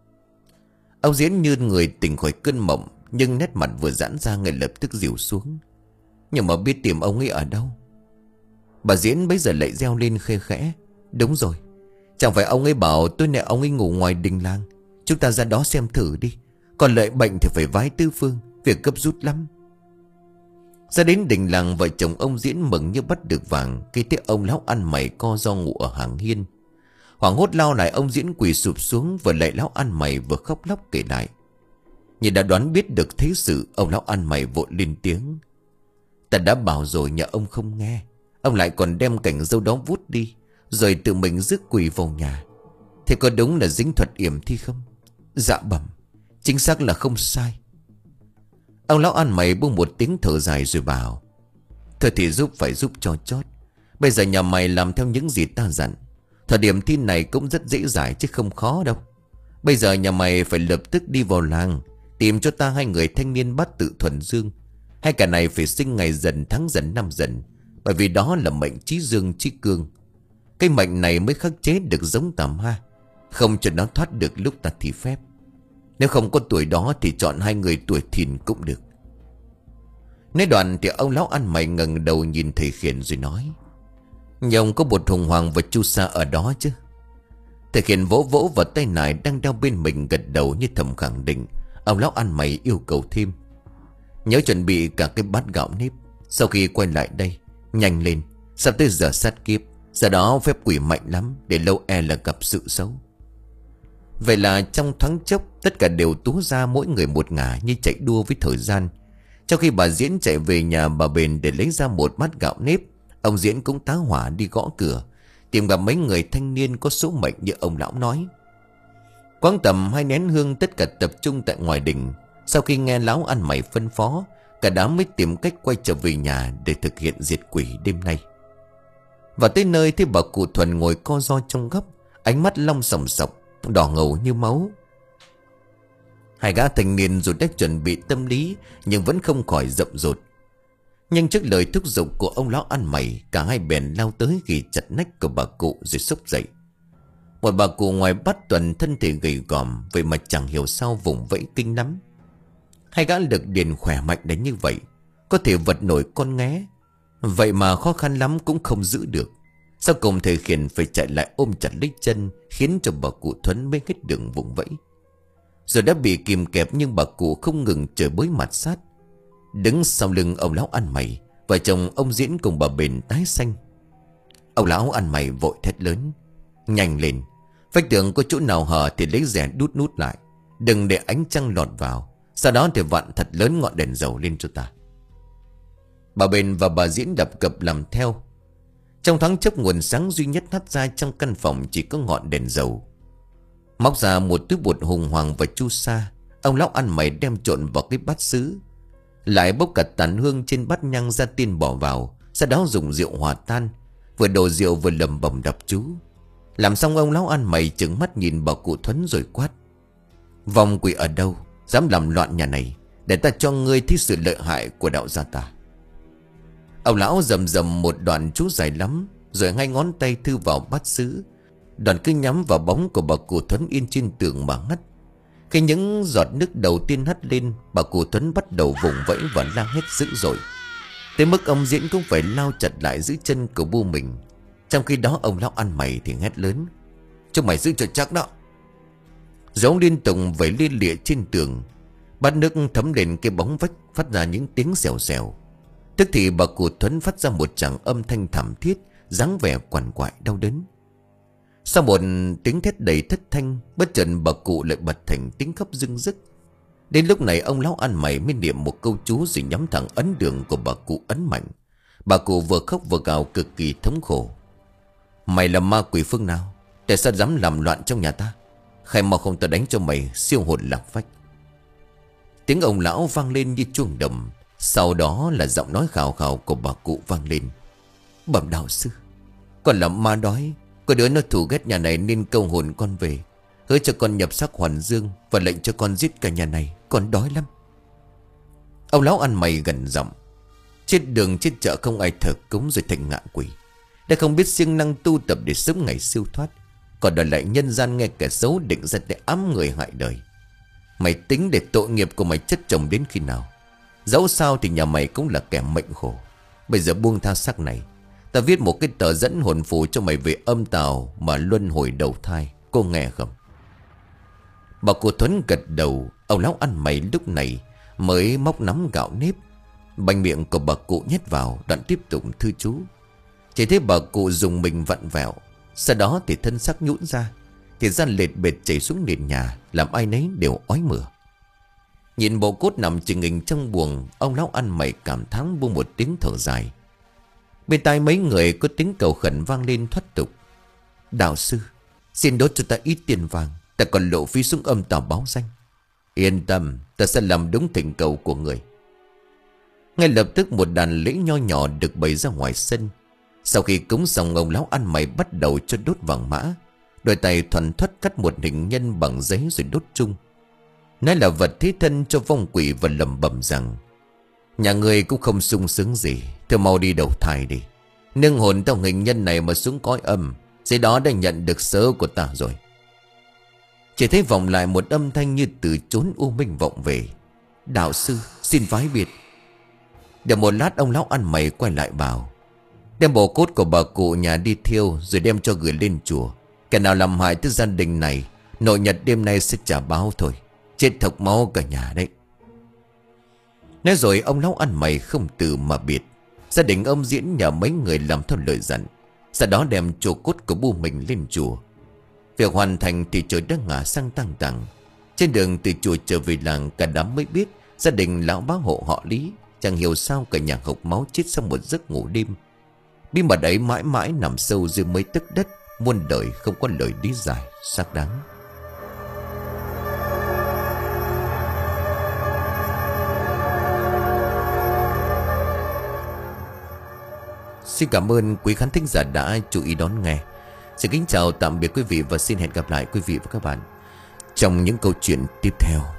Ông Diễn như người tỉnh khỏi cơn mộng, nhưng nét mặt vừa giãn ra ngay lập tức dịu xuống. Nhưng mà biết tìm ông ấy ở đâu? Bà Diễn bấy giờ lại reo lên khê khẽ: Đúng rồi, chẳng phải ông ấy bảo tối nay ông ấy ngủ ngoài đình làng. Chúng ta ra đó xem thử đi. Còn lợi bệnh thì phải vái tứ phương, việc gấp rút lắm. Ra đến đình làng, vợ chồng ông Diễn mừng như bắt được vàng khi thấy ông lão ăn mày co ro ngủ ở hàng hiên. Hoảng hốt lao lại, ông Diễn quỳ sụp xuống, vừa lạy lão ăn mày vừa khóc lóc kể lại. Như đã đoán biết được thế sự, ông lão ăn mày vội lên tiếng: Ta đã bảo rồi, nhà ông không nghe. Ông lại còn đem cảnh dâu đó vút đi, rồi tự mình rước quỳ vào nhà. Thế có đúng là dính thuật yểm thi không? Dạ bẩm, chính xác là không sai. Ông lão ăn mày buông một tiếng thở dài rồi bảo: Thôi thì giúp phải giúp cho chót. Bây giờ nhà mày làm theo những gì ta dặn. Thời điểm thi này cũng rất dễ giải chứ không khó đâu. Bây giờ nhà mày phải lập tức đi vào làng, tìm cho ta hai người thanh niên bát tự thuần dương. Hai cả này phải sinh ngày dần tháng dần năm dần, bởi vì đó là mệnh chí dương chí cương. Cái mệnh này mới khắc chế được giống tàm ha, không cho nó thoát được lúc ta thi phép. Nếu không có tuổi đó thì chọn hai người tuổi thìn cũng được. Nói đoạn thì ông lão ăn mày ngẩng đầu nhìn thầy Khiển rồi nói: "Nhông có bột hùng hoàng và chu sa ở đó chứ?" Thầy Khiển vỗ vỗ vào tay nải đang đeo bên mình, gật đầu như thầm khẳng định. Ông lão ăn mày yêu cầu thêm: "Nhớ chuẩn bị cả cái bát gạo nếp. Sau khi quay lại đây, nhanh lên, sắp tới giờ sát kiếp. Giờ đó phép quỷ mạnh lắm, để lâu e là gặp sự xấu." Vậy là trong thoáng chốc, tất cả đều tú ra mỗi người một ngả như chạy đua với thời gian. Trong khi bà Diễn chạy về nhà bà Bền để lấy ra một bát gạo nếp, ông Diễn cũng tá hỏa đi gõ cửa, tìm gặp mấy người thanh niên có số mệnh như ông lão nói. Quãng tầm hai nén hương tất cả tập trung tại ngoài đình. Sau khi nghe lão ăn mày phân phó, cả đám mới tìm cách quay trở về nhà để thực hiện diệt quỷ đêm nay. Và tới nơi thì bà cụ Thuần ngồi co ro trong góc, ánh mắt long sòng sọc, đỏ ngầu như máu. Hai gã thanh niên dù đã chuẩn bị tâm lý nhưng vẫn không khỏi rậm rột. Nhưng trước lời thúc giục của ông lão ăn mày, cả hai bèn lao tới ghi chặt nách của bà cụ rồi xúc dậy. Một bà cụ ngoài bát tuần, thân thể gầy gòm, vậy mà chẳng hiểu sao vùng vẫy kinh lắm. Hai gã lực điền khỏe mạnh đến như vậy, có thể vật nổi con nghé, vậy mà khó khăn lắm cũng không giữ được. Sau cùng thầy Khiển phải chạy lại ôm chặt lấy chân, khiến cho bà cụ Thuấn mới hết đường vùng vẫy. Rồi đã bị kìm kẹp nhưng bà cụ không ngừng chửi bới mặt sát. Đứng sau lưng ông lão ăn mày, vợ chồng ông Diễn cùng bà Bền tái xanh. Ông lão ăn mày vội thét lớn: "Nhanh lên, vách tường có chỗ nào hở thì lấy rẻ đút nút lại, đừng để ánh trăng lọt vào. Sau đó thì vặn thật lớn ngọn đèn dầu lên cho ta." Bà Bền và bà Diễn đập cập làm theo. Trong thoáng chốc, nguồn sáng duy nhất hắt ra trong căn phòng chỉ có ngọn đèn dầu. Móc ra một túi bột hùng hoàng và chu sa, ông lão ăn mày đem trộn vào cái bát sứ, lại bốc cả tàn hương trên bát nhang ra tiên bỏ vào. Sau đó dùng rượu hòa tan, vừa đổ rượu vừa lẩm bẩm đọc chú. Làm xong, ông lão ăn mày trừng mắt nhìn bà cụ Thuấn rồi quát: "Vong quỷ ở đâu, dám làm loạn nhà này, để ta cho ngươi thấy sự lợi hại của đạo gia ta." Ông lão rầm rầm một đoạn chú dài lắm, rồi hai ngón tay thư vào bát sứ. Đoàn cứ nhắm vào bóng của bà cụ Thuấn yên trên tường mà ngắt. Khi những giọt nước đầu tiên hắt lên, bà cụ Thuấn bắt đầu vùng vẫy và la hét dữ dội, tới mức ông Diễn cũng phải lao chặt lại giữ chân của bu mình. Trong khi đó ông lão ăn mày thì hét lớn: "Cho mày giữ cho chắc đó!" Giống liên tục vẩy liên lịa trên tường, bát nước thấm lên cái bóng vách, phát ra những tiếng xèo xèo. Tức thì bà cụ Thuấn phát ra một tràng âm thanh thảm thiết, dáng vẻ quằn quại đau đớn. Sau một tiếng thét đầy thất thanh, bất chợt bà cụ lại bật thành tiếng khóc rưng rức. Đến lúc này ông lão ăn mày mới niệm một câu chú rồi nhắm thẳng ấn đường của bà cụ ấn mạnh. Bà cụ vừa khóc vừa gào cực kỳ thống khổ: "Mày là ma quỷ phương nào? Tại sao dám làm loạn trong nhà ta? Khai mau không ta đánh cho mày siêu hồn lạc phách." Tiếng ông lão vang lên như chuông đồng. Sau đó là giọng nói khào khào của bà cụ vang lên: "Bẩm đạo sư, con là ma đói. Có đứa nó thù ghét nhà này nên câu hồn con về, hứa cho con nhập xác hoàn dương và lệnh cho con giết cả nhà này. Con đói lắm." Ông lão ăn mày gần giọng: "Chết đường chết chợ không ai thờ cúng rồi thành ngạ quỷ, đã không biết siêng năng tu tập để sớm ngày siêu thoát, còn đòi lại nhân gian nghe kẻ xấu định ra để ám người hại đời. Mày tính để tội nghiệp của mày chất chồng đến khi nào? Dẫu sao thì nhà mày cũng là kẻ mệnh khổ. Bây giờ buông tha xác này, ta viết một cái tờ dẫn hồn phù cho mày về âm tào mà luân hồi đầu thai. Cô nghe không?" Bà cụ Thuấn gật đầu. Ông lão ăn mày lúc này mới móc nắm gạo nếp, banh miệng của bà cụ nhét vào, đoạn tiếp tục thư chú. Chỉ thấy bà cụ dùng mình vặn vẹo, sau đó thì thân xác nhũn ra, thì ra lệch bệt chảy xuống nền nhà, làm ai nấy đều ói mửa. Nhìn bộ cốt nằm chình hình trong buồng, ông lão ăn mày cảm thán buông một tiếng thở dài. Bên tai mấy người có tiếng cầu khẩn vang lên thoát tục: "Đạo sư, xin đốt cho ta ít tiền vàng, ta còn lộ phí xuống âm tào báo danh." "Yên tâm, ta sẽ làm đúng thỉnh cầu của người." Ngay lập tức một đàn lễ nho nhỏ được bày ra ngoài sân. Sau khi cúng xong, ông lão ăn mày bắt đầu cho đốt vàng mã, đôi tay thuần thoắt cắt một hình nhân bằng giấy rồi đốt chung. Nói là vật thế thân cho vong quỷ và lẩm bẩm rằng: Nhà ngươi cũng không sung sướng gì. Thôi mau đi đầu thai đi. Nương hồn tao hình nhân này mà xuống cõi âm, dưới đó đã nhận được sớ của ta rồi. Chỉ thấy vọng lại một âm thanh như từ chốn u minh vọng về. Đạo sư xin vái biệt. Để một lát ông lão ăn mày quay lại bảo: đem bộ cốt của bà cụ nhà đi thiêu, rồi đem cho gửi lên chùa. Kẻ nào làm hại tới gia đình này, nội nhật đêm nay sẽ trả báo thôi. Chết thộc máu cả nhà đấy. Nói rồi ông lão ăn mày không từ mà biệt. Gia đình ông Diễn nhờ mấy người làm theo lời dặn, sau đó đem chùa cốt của bu mình lên chùa. Việc hoàn thành thì trời đã ngả sang tăng tàng. Trên đường từ chùa trở về làng, cả đám mới biết gia đình lão bá hộ họ Lý chẳng hiểu sao cả nhà hộc máu chết sau một giấc ngủ đêm. Bí mật ấy mãi mãi nằm sâu dưới mấy tấc đất, muôn đời không có lời lý giải xác đáng. Xin cảm ơn quý khán thính giả đã chú ý đón nghe. Xin kính chào tạm biệt quý vị và xin hẹn gặp lại quý vị và các bạn trong những câu chuyện tiếp theo.